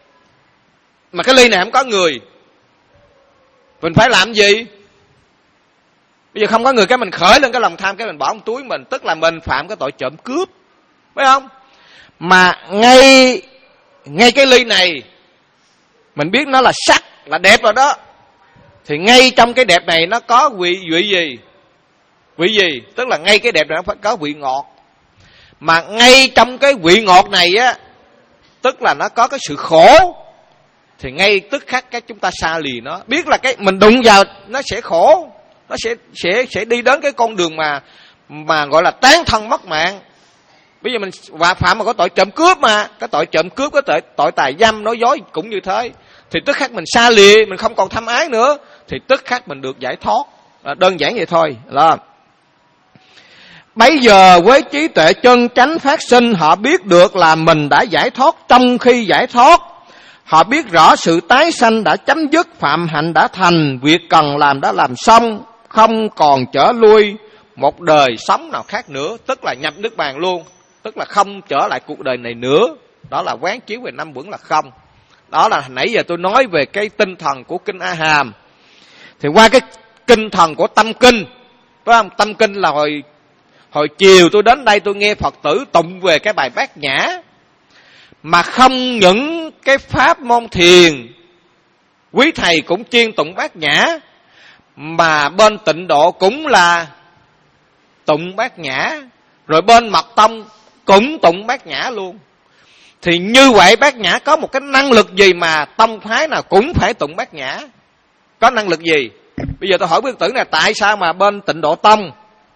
mà cái ly này không có người, mình phải làm gì? Bây giờ không có người cái mình khởi lên cái lòng tham, cái mình bỏ trong túi mình, tức là mình phạm cái tội trộm cướp, phải không? Mà ngay ngay cái ly này mình biết nó là sắc, là đẹp rồi đó, thì ngay trong cái đẹp này nó có vị vị gì? Vị gì? Tức là ngay cái đẹp này nó phải có vị ngọt. Mà ngay trong cái vị ngọt này á, tức là nó có cái sự khổ, thì ngay tức khắc cái chúng ta xa lìa nó. Biết là cái mình đụng vào nó sẽ khổ, nó sẽ sẽ sẽ đi đến cái con đường mà mà gọi là tán thân mất mạng. Bây giờ mình và phạm mà có tội trộm cướp, mà cái tội trộm cướp, cái tội tội tà dâm nói dối cũng như thế, thì tức khắc mình xa lìa, mình không còn tham ái nữa, thì tức khắc mình được giải thoát. À, đơn giản vậy thôi. Là bây giờ với trí tuệ chân chánh phát sinh, họ biết được là mình đã giải thoát. Trong khi giải thoát, họ biết rõ sự tái sanh đã chấm dứt, phạm hạnh đã thành, việc cần làm đã làm xong, không còn trở lui một đời sống nào khác nữa, tức là nhập nước bàn luôn, tức là không trở lại cuộc đời này nữa. Đó là quán chiếu về năm uẩn là không. Đó là nãy giờ tôi nói về cái tinh thần của kinh A Hàm. Thì qua cái kinh thần của tâm kinh, phải không? Tâm kinh là hồi hồi chiều tôi đến đây tôi nghe Phật tử tụng về cái bài Bát Nhã, mà không những cái pháp môn thiền quý thầy cũng chuyên tụng Bát Nhã, mà bên Tịnh Độ cũng là tụng Bát Nhã, rồi bên Mật Tông cũng tụng Bát Nhã luôn. Thì như vậy Bát Nhã có một cái năng lực gì mà tông phái nào cũng phải tụng Bát Nhã? Có năng lực gì? Bây giờ tôi hỏi quý tử này, tại sao mà bên Tịnh Độ Tông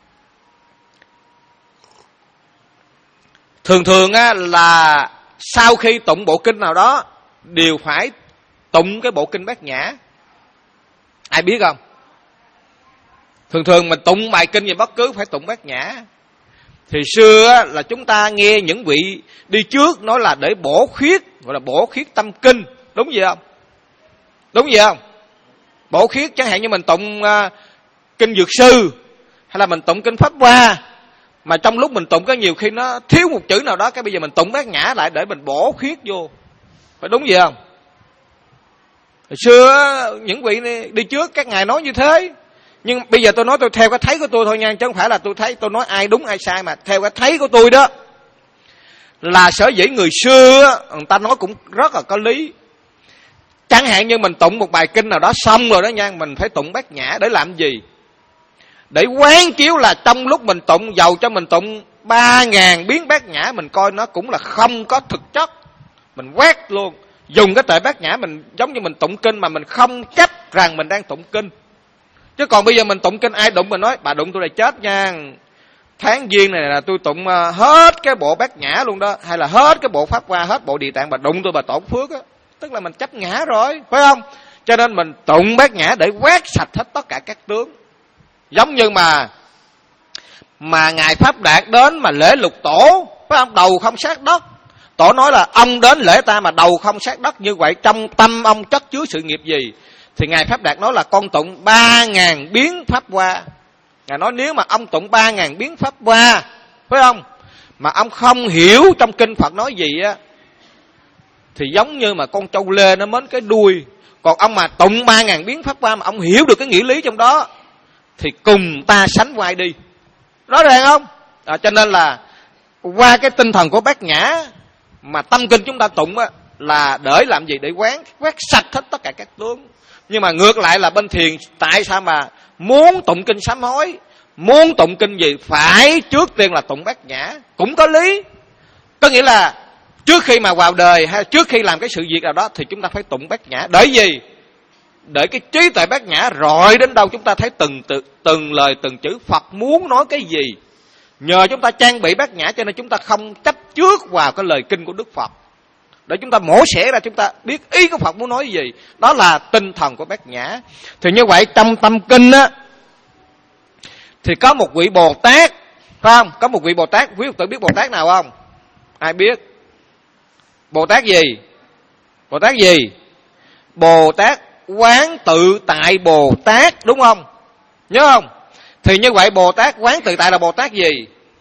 thường thường á, là sau khi tụng bộ kinh nào đó đều phải tụng cái bộ kinh Bát Nhã? Ai biết không? Thường thường mình tụng bài kinh gì bất cứ phải tụng Bát Nhã. Thì xưa á, là chúng ta nghe những vị đi trước nói là để bổ khuyết, gọi là bổ khuyết tâm kinh. Đúng gì không? Đúng gì không? Bổ khuyết chẳng hạn như mình tụng uh, kinh Dược Sư, hay là mình tụng kinh Pháp Hoa, mà trong lúc mình tụng có nhiều khi nó thiếu một chữ nào đó, cái bây giờ mình tụng Bát Nhã lại để mình bổ khuyết vô. Phải đúng gì không? Hồi xưa những vị đi trước các ngài nói như thế. Nhưng bây giờ tôi nói tôi theo cái thấy của tôi thôi nha, chứ không phải là tôi thấy tôi nói ai đúng ai sai, mà theo cái thấy của tôi đó. Là sở dĩ người xưa người ta nói cũng rất là có lý. Chẳng hạn như mình tụng một bài kinh nào đó xong rồi đó nha, mình phải tụng Bát Nhã để làm gì? Để quán chiếu là trong lúc mình tụng, dầu cho mình tụng ba ngàn biến Bát Nhã, mình coi nó cũng là không có thực chất. Mình quét luôn. Dùng cái tệ Bát Nhã mình giống như mình tụng kinh mà mình không chấp rằng mình đang tụng kinh. Chứ còn bây giờ mình tụng kinh ai đụng mình nói bà đụng tôi là chết nha. Tháng giêng này là tôi tụng hết cái bộ Bát Nhã luôn đó, hay là hết cái bộ Pháp Hoa, hết bộ Địa Tạng, bà đụng tôi bà tổn phước á. Tức là mình chấp ngã rồi, phải không? Cho nên mình tụng Bát Nhã để quét sạch hết tất cả các tướng. Giống như mà mà ngài Pháp Đạt đến mà lễ lục tổ, phải không? Đầu không sát đất. Tổ nói là ông đến lễ ta mà đầu không sát đất, như vậy trong tâm ông chất chứa sự nghiệp gì? Thì ngài Pháp Đạt nói là con tụng ba ngàn biến Pháp Hoa. Ngài nói nếu mà ông tụng ba ngàn biến Pháp Hoa, phải không? Mà ông không hiểu trong kinh Phật nói gì á, thì giống như mà con trâu lê nó mến cái đuôi. Còn ông mà tụng ba ngàn biến Pháp Hoa mà ông hiểu được cái nghĩa lý trong đó, thì cùng ta sánh vai đi. Rõ ràng không? À, cho nên là qua cái tinh thần của Bát Nhã mà tâm kinh chúng ta tụng á, là để làm gì? Để quán quét sạch hết tất cả các tướng. Nhưng mà ngược lại là bên thiền, tại sao mà muốn tụng kinh sám hối, muốn tụng kinh gì phải trước tiên là tụng Bát Nhã? Cũng có lý. Có nghĩa là trước khi mà vào đời hay trước khi làm cái sự việc nào đó thì chúng ta phải tụng Bát Nhã. Để gì? Để cái trí tuệ Bát Nhã rọi đến đâu chúng ta thấy từng, từng, từng lời từng chữ Phật muốn nói cái gì. Nhờ chúng ta trang bị Bát Nhã cho nên chúng ta không chấp trước vào cái lời kinh của Đức Phật, để chúng ta mổ xẻ ra, chúng ta biết ý của Phật muốn nói gì. Đó là tinh thần của Bát Nhã. Thì như vậy trong tâm kinh á, thì có một vị Bồ Tát, phải không? Có một vị Bồ Tát, quý Phật tử biết Bồ Tát nào không? Ai biết? Bồ Tát gì? Bồ Tát gì? Bồ Tát Quán Tự Tại Bồ Tát, đúng không? Nhớ không? Thì như vậy Bồ Tát Quán Tự Tại là Bồ Tát gì?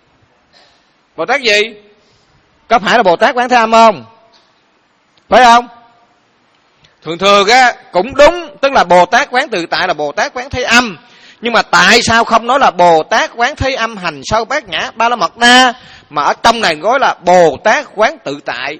Bồ Tát gì? Có phải là Bồ Tát Quán Thế Âm không? Phải không? Thường thường á cũng đúng, tức là Bồ Tát Quán Tự Tại là Bồ Tát Quán Thế Âm. Nhưng mà tại sao không nói là Bồ Tát Quán Thế Âm hành sâu Bát Nhã Ba La Mật Đa, mà ở trong này nói là Bồ Tát Quán Tự Tại?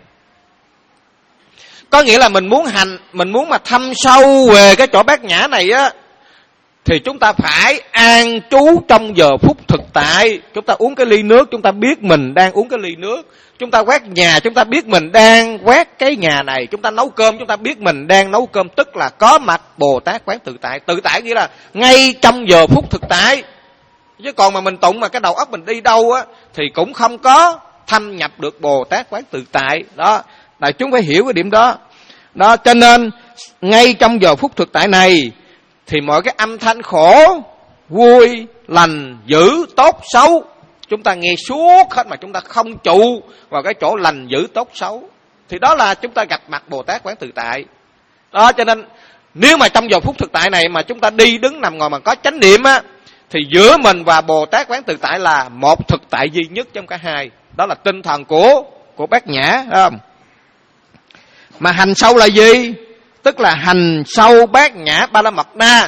Có nghĩa là mình muốn hành, mình muốn mà thâm sâu về cái chỗ Bát Nhã này á, thì chúng ta phải an trú trong giờ phút thực tại. Chúng ta uống cái ly nước, chúng ta biết mình đang uống cái ly nước. Chúng ta quét nhà, chúng ta biết mình đang quét cái nhà này. Chúng ta nấu cơm, chúng ta biết mình đang nấu cơm. Tức là có mặt Bồ Tát Quán Tự Tại. Tự tại nghĩa là ngay trong giờ phút thực tại. Chứ còn mà mình tụng mà cái đầu óc mình đi đâu á, thì cũng không có thâm nhập được Bồ Tát Quán Tự Tại. Đó, đại chúng phải hiểu cái điểm đó. Đó, cho nên ngay trong giờ phút thực tại này thì mọi cái âm thanh khổ, vui, lành, dữ, tốt, xấu, chúng ta nghe suốt hết mà chúng ta không trụ vào cái chỗ lành, dữ, tốt, xấu. Thì đó là chúng ta gặp mặt Bồ Tát Quán Tự Tại. Đó, cho nên nếu mà trong giờ phút thực tại này mà chúng ta đi, đứng, nằm, ngồi mà có chánh niệm á, thì giữa mình và Bồ Tát Quán Tự Tại là một thực tại duy nhất trong cả hai. Đó là tinh thần của, của Bát Nhã. Không? Mà hành sâu là gì? Tức là hành sâu Bát Nhã Ba La Mật Đa.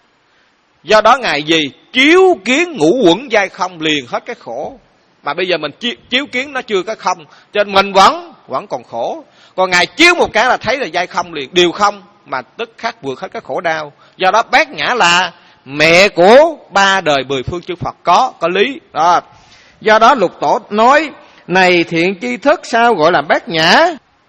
Do đó Ngài gì? Chiếu kiến ngũ uẩn giai không, liền hết cái khổ. Mà bây giờ mình chiếu, chiếu kiến nó chưa có không, cho nên mình vẫn vẫn còn khổ. Còn Ngài chiếu một cái là thấy là giai không liền, điều không, mà tức khắc vượt hết cái khổ đau. Do đó Bát Nhã là mẹ của ba đời mười phương chư Phật, có có lý đó. Do đó Lục Tổ nói: này thiện tri thức, sao gọi là Bát Nhã?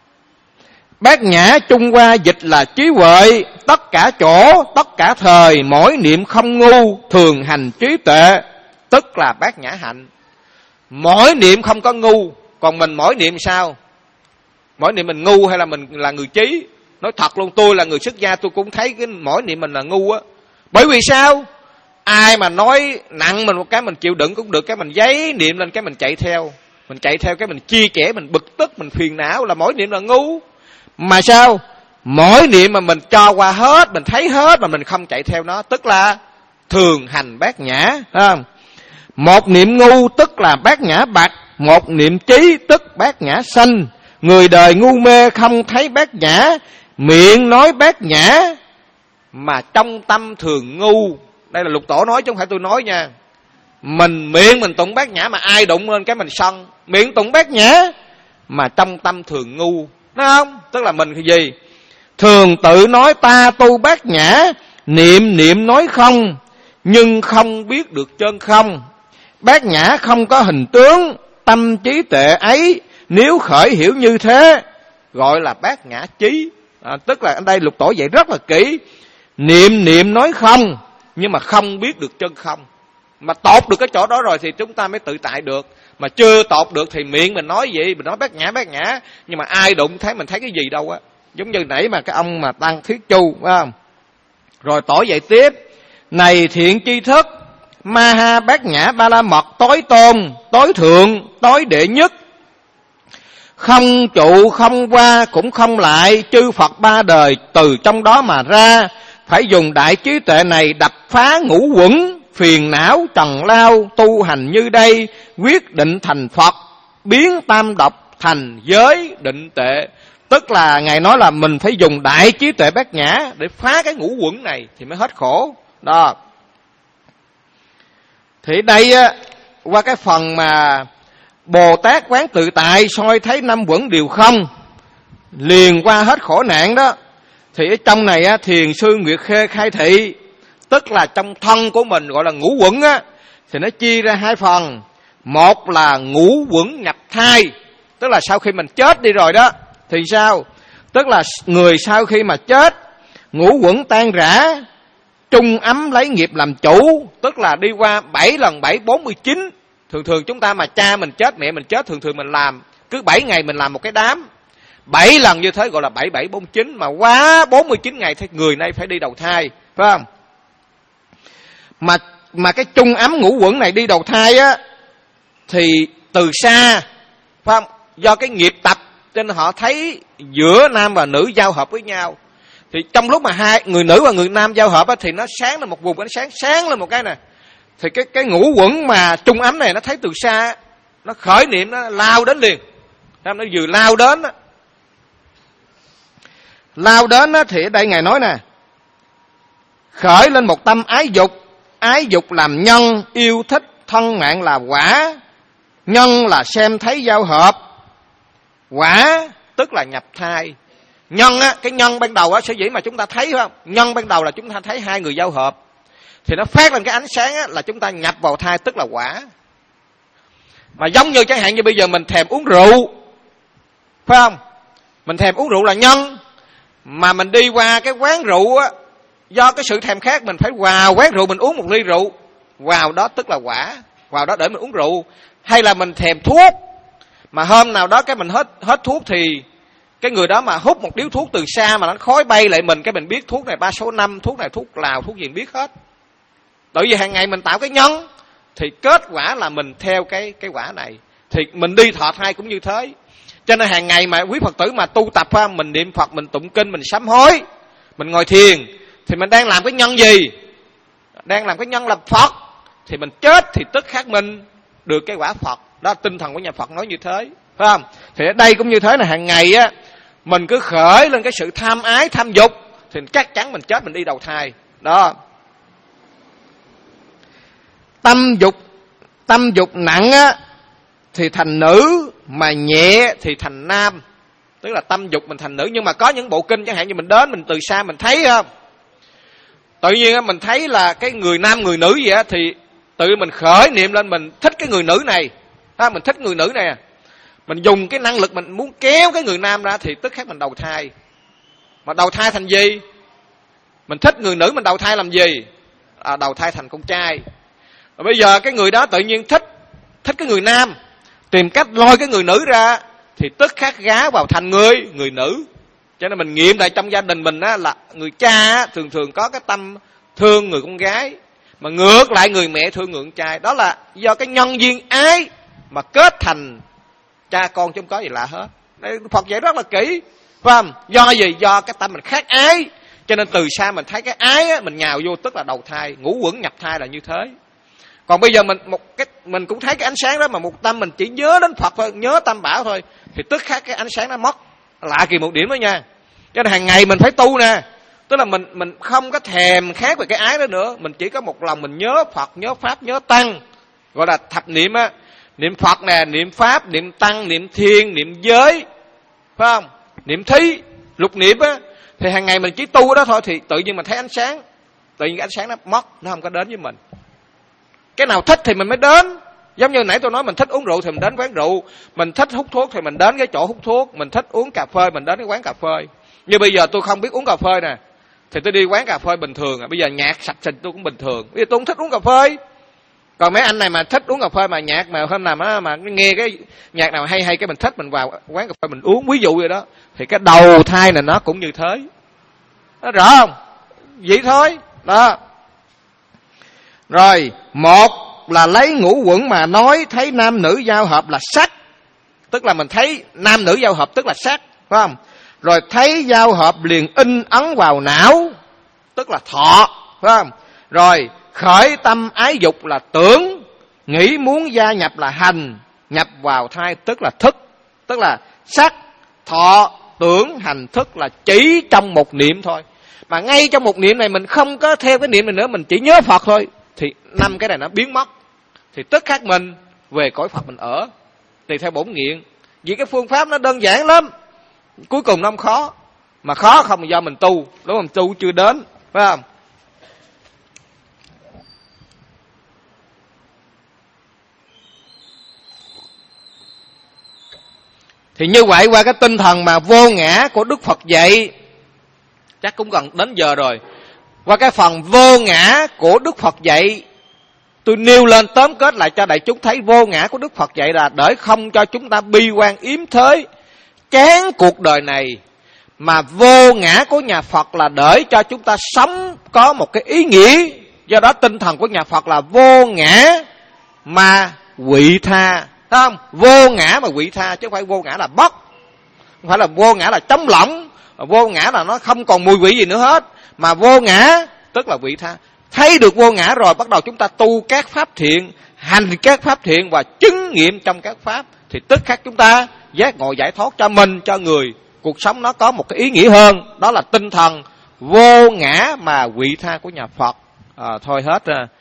Bát Nhã Trung Hoa dịch là trí huệ, tất cả chỗ, tất cả thời, mỗi niệm không ngu, thường hành trí tuệ, tức là Bát Nhã hạnh. Mỗi niệm không có ngu, còn mình mỗi niệm sao? Mỗi niệm mình ngu hay là mình là người trí? Nói thật luôn, tôi là người xuất gia, tôi cũng thấy cái mỗi niệm mình là ngu á. Bởi vì sao? Ai mà nói nặng mình một cái mình chịu đựng cũng được, cái mình giấy niệm lên cái mình chạy theo. Mình chạy theo cái mình chia sẻ, mình bực tức, mình phiền não, là mỗi niệm là ngu. Mà sao? Mỗi niệm mà mình cho qua hết, mình thấy hết mà mình không chạy theo nó, tức là thường hành Bát Nhã. Không? Một niệm ngu tức là Bát Nhã bạc, một niệm trí tức Bát Nhã sanh. Người đời ngu mê không thấy Bát Nhã, miệng nói Bát Nhã mà trong tâm thường ngu. Đây là Lục Tổ nói chứ không phải tôi nói nha. Mình miệng mình tụng Bát Nhã mà ai đụng lên cái mình sân. Miệng tụng Bát Nhã mà trong tâm thường ngu. Đúng không? Tức là mình cái gì? Thường tự nói ta tu Bát Nhã, niệm niệm nói không, nhưng không biết được chân không. Bát Nhã không có hình tướng, tâm trí tuệ ấy, nếu khởi hiểu như thế, gọi là Bát Nhã trí. À, tức là ở đây Lục Tổ dạy rất là kỹ. Niệm niệm nói không, nhưng mà không biết được chân không. Mà tột được cái chỗ đó rồi thì chúng ta mới tự tại được. Mà chưa tột được thì miệng mình nói gì? Mình nói Bát Nhã, Bát Nhã, nhưng mà ai đụng thấy mình thấy cái gì đâu á. Giống như nãy mà cái ông mà Tăng Thiết Chu, phải không? Rồi Tổ dạy tiếp: này thiện tri thức, Ma Ha Bát Nhã Ba La Mật tối tôn, tối thượng, tối đệ nhất, không trụ, không qua, cũng không lại, chư Phật ba đời từ trong đó mà ra. Phải dùng đại trí tuệ này đập phá ngũ uẩn, phiền não trần lao, tu hành như đây, quyết định thành Phật, biến tam độc thành giới định tệ. Tức là Ngài nói là mình phải dùng đại trí tuệ Bát Nhã để phá cái ngũ uẩn này thì mới hết khổ. Đó. Thì đây á, qua cái phần mà Bồ Tát Quán Tự Tại soi thấy năm uẩn đều không, liền qua hết khổ nạn đó. Thì ở trong này á, Thiền sư Nguyệt Khê khai thị, tức là trong thân của mình gọi là ngũ uẩn á, thì nó chia ra hai phần. Một là ngũ uẩn nhập thai, tức là sau khi mình chết đi rồi đó thì sao? Tức là người sau khi mà chết, ngũ uẩn tan rã, trung ấm lấy nghiệp làm chủ, tức là đi qua bảy lần bảy bốn mươi chín. Thường thường chúng ta mà cha mình chết, mẹ mình chết, thường thường mình làm cứ bảy ngày mình làm một cái đám, bảy lần như thế gọi là bảy bảy bốn chín. Mà quá bốn mươi chín ngày thì người này phải đi đầu thai, phải không? Mà mà cái trung ấm ngũ uẩn này đi đầu thai á, thì từ xa, phải không? Do cái nghiệp tập cho nên họ thấy giữa nam và nữ giao hợp với nhau. Thì trong lúc mà hai người nữ và người nam giao hợp á, thì nó sáng lên một vùng ánh sáng, sáng lên một cái nè. Thì cái cái ngũ uẩn mà trung ấm này nó thấy từ xa, nó khởi niệm, nó lao đến liền. Nó vừa lao đến á, lao đến á, thì ở đây Ngài nói nè, khởi lên một tâm ái dục, ái dục làm nhân, yêu thích thân mạng là quả. Nhân là xem thấy giao hợp, quả tức là nhập thai. Nhân á, cái nhân ban đầu á, sở dĩ mà chúng ta thấy phải không? Nhân ban đầu là chúng ta thấy hai người giao hợp, thì nó phát lên cái ánh sáng á, là chúng ta nhập vào thai, tức là quả. Mà giống như chẳng hạn như bây giờ mình thèm uống rượu, phải không? Mình thèm uống rượu là nhân, mà mình đi qua cái quán rượu á, do cái sự thèm khát mình phải vào quán rượu mình uống một ly rượu, vào đó tức là quả, vào đó để mình uống rượu. Hay là mình thèm thuốc, mà hôm nào đó cái mình hết hết thuốc, thì cái người đó mà hút một điếu thuốc từ xa mà nó khói bay lại mình, cái mình biết thuốc này ba số năm, thuốc này thuốc lào, thuốc gì mình biết hết. Tại vì hàng ngày mình tạo cái nhân, thì kết quả là mình theo cái cái quả này. Thì mình đi thọ thai cũng như thế. Cho nên hàng ngày mà quý Phật tử mà tu tập ha, mình niệm Phật, mình tụng kinh, mình sám hối, mình ngồi thiền, thì mình đang làm cái nhân gì? Đang làm cái nhân là Phật. Thì mình chết thì tức khắc mình được cái quả Phật. Đó, tinh thần của nhà Phật nói như thế, phải không? Thì ở đây cũng như thế, là hàng ngày á, mình cứ khởi lên cái sự tham ái, tham dục, thì chắc chắn mình chết, mình đi đầu thai. Đó. Tâm dục, tâm dục nặng á, thì thành nữ, mà nhẹ thì thành nam. Tức là tâm dục mình thành nữ. Nhưng mà có những bộ kinh chẳng hạn như mình đến, mình từ xa mình thấy không, tự nhiên á, mình thấy là cái người nam người nữ gì á, thì tự mình khởi niệm lên, mình thích cái người nữ này, à, mình thích người nữ này, mình dùng cái năng lực mình muốn kéo cái người nam ra, thì tức khắc mình đầu thai. Mà đầu thai thành gì? Mình thích người nữ, mình đầu thai làm gì? À, đầu thai thành con trai. Rồi bây giờ cái người đó tự nhiên thích thích cái người nam, tìm cách lôi cái người nữ ra, thì tức khắc gá vào thành người người nữ. Cho nên mình nghiệm lại trong gia đình mình á, là người cha á, thường thường có cái tâm thương người con gái, mà ngược lại người mẹ thương người con trai. Đó là do cái nhân duyên ái mà kết thành cha con, chứ không có gì lạ hết. Phật dạy rất là kỹ, phải không? Do gì? Do cái tâm mình khác ái, cho nên từ xa mình thấy cái ái á, mình nhào vô, tức là đầu thai, ngũ quẩn nhập thai là như thế. Còn bây giờ mình một cái mình cũng thấy cái ánh sáng đó, mà một tâm mình chỉ nhớ đến Phật thôi, nhớ Tam Bảo thôi, thì tức khắc cái ánh sáng nó mất. Lạ kỳ một điểm đó nha. Cho nên hàng ngày mình phải tu nè, tức là mình mình không có thèm khát về cái ái đó nữa, mình chỉ có một lòng mình nhớ Phật, nhớ Pháp, nhớ Tăng, gọi là thập niệm á, niệm Phật nè, niệm Pháp, niệm Tăng, niệm Thiên, niệm giới, phải không? Niệm thí, lục niệm á, thì hàng ngày mình chỉ tu đó thôi, thì tự nhiên mình thấy ánh sáng, tự nhiên cái ánh sáng nó mất, nó không có đến với mình. Cái nào thích thì mình mới đến. Giống như nãy tôi nói, mình thích uống rượu thì mình đến quán rượu, mình thích hút thuốc thì mình đến cái chỗ hút thuốc, mình thích uống cà phê mình đến cái quán cà phê. Như bây giờ tôi không biết uống cà phê nè, thì tôi đi quán cà phê bình thường. Bây giờ nhạc sạch sình tôi cũng bình thường, bây giờ tôi không thích uống cà phê. Còn mấy anh này mà thích uống cà phê, mà nhạc mà hôm nào mà, mà nghe cái nhạc nào hay hay cái mình thích, mình vào quán cà phê mình uống, ví dụ vậy đó, thì cái đầu thai này nó cũng như thế. Nó rõ không? Vậy thôi đó. Rồi, một là lấy ngũ quẩn mà nói, thấy nam nữ giao hợp là sắc, tức là mình thấy nam nữ giao hợp tức là sắc, phải không? Rồi thấy giao hợp liền in ấn vào não, tức là thọ, phải không? Rồi khởi tâm ái dục là tưởng, nghĩ muốn gia nhập là hành, nhập vào thai tức là thức. Tức là sắc, thọ, tưởng, hành, thức là chỉ trong một niệm thôi. Mà ngay trong một niệm này mình không có theo cái niệm này nữa, mình chỉ nhớ Phật thôi, thì năm cái này nó biến mất, thì tức khắc mình về cõi Phật mình ở, tùy theo bổn nguyện. Vì cái phương pháp nó đơn giản lắm, cuối cùng nó không khó. Mà khó không là do mình tu, đúng không? Tu chưa đến, phải không? Thì như vậy, qua cái tinh thần mà vô ngã của Đức Phật dạy, chắc cũng gần đến giờ rồi. Qua cái phần vô ngã của Đức Phật dạy, tôi nêu lên tóm kết lại cho đại chúng thấy vô ngã của Đức Phật dạy là để không cho chúng ta bi quan yếm thế, chán cuộc đời này. Mà vô ngã của nhà Phật là để cho chúng ta sống có một cái ý nghĩa. Do đó tinh thần của nhà Phật là vô ngã mà quỵ tha, thấy không? Vô ngã mà quỵ tha, chứ không phải vô ngã là bất, không phải là vô ngã là trống lỏng, vô ngã là nó không còn mùi vị gì nữa hết. Mà vô ngã tức là quỵ tha. Thấy được vô ngã rồi, bắt đầu chúng ta tu các pháp thiện, hành các pháp thiện và chứng nghiệm trong các pháp, thì tức khắc chúng ta giác ngộ giải thoát cho mình, cho người. Cuộc sống nó có một cái ý nghĩa hơn, đó là tinh thần vô ngã mà quỵ tha của nhà Phật. À, thôi hết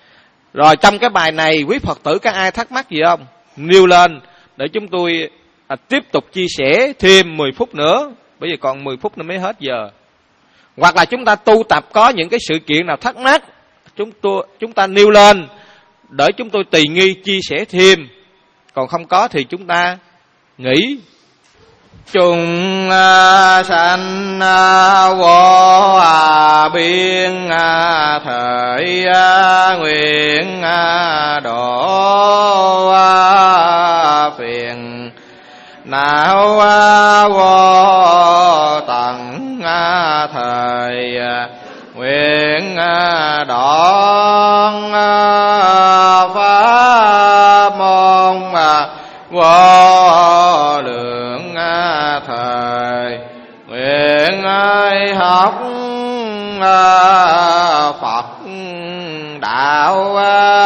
Rồi trong cái bài này quý Phật tử các ai thắc mắc gì không? Nêu lên để chúng tôi à, tiếp tục chia sẻ thêm mười phút nữa. Bây giờ còn mười phút nữa mới hết giờ. Hoặc là chúng ta tu tập có những cái sự kiện nào thắc mắc, chúng tôi chúng ta nêu lên để chúng tôi tùy nghi chia sẻ thêm. Còn không có thì chúng ta nghỉ. Chung uh, sanh uh, vô uh, biên uh, thời uh, nguyện uh, độ uh, phiền não uh, vô tận uh, thời uh, nguyện uh, đón uh, pháp môn uh, vô lượng thời nguyện ơi học Phật đạo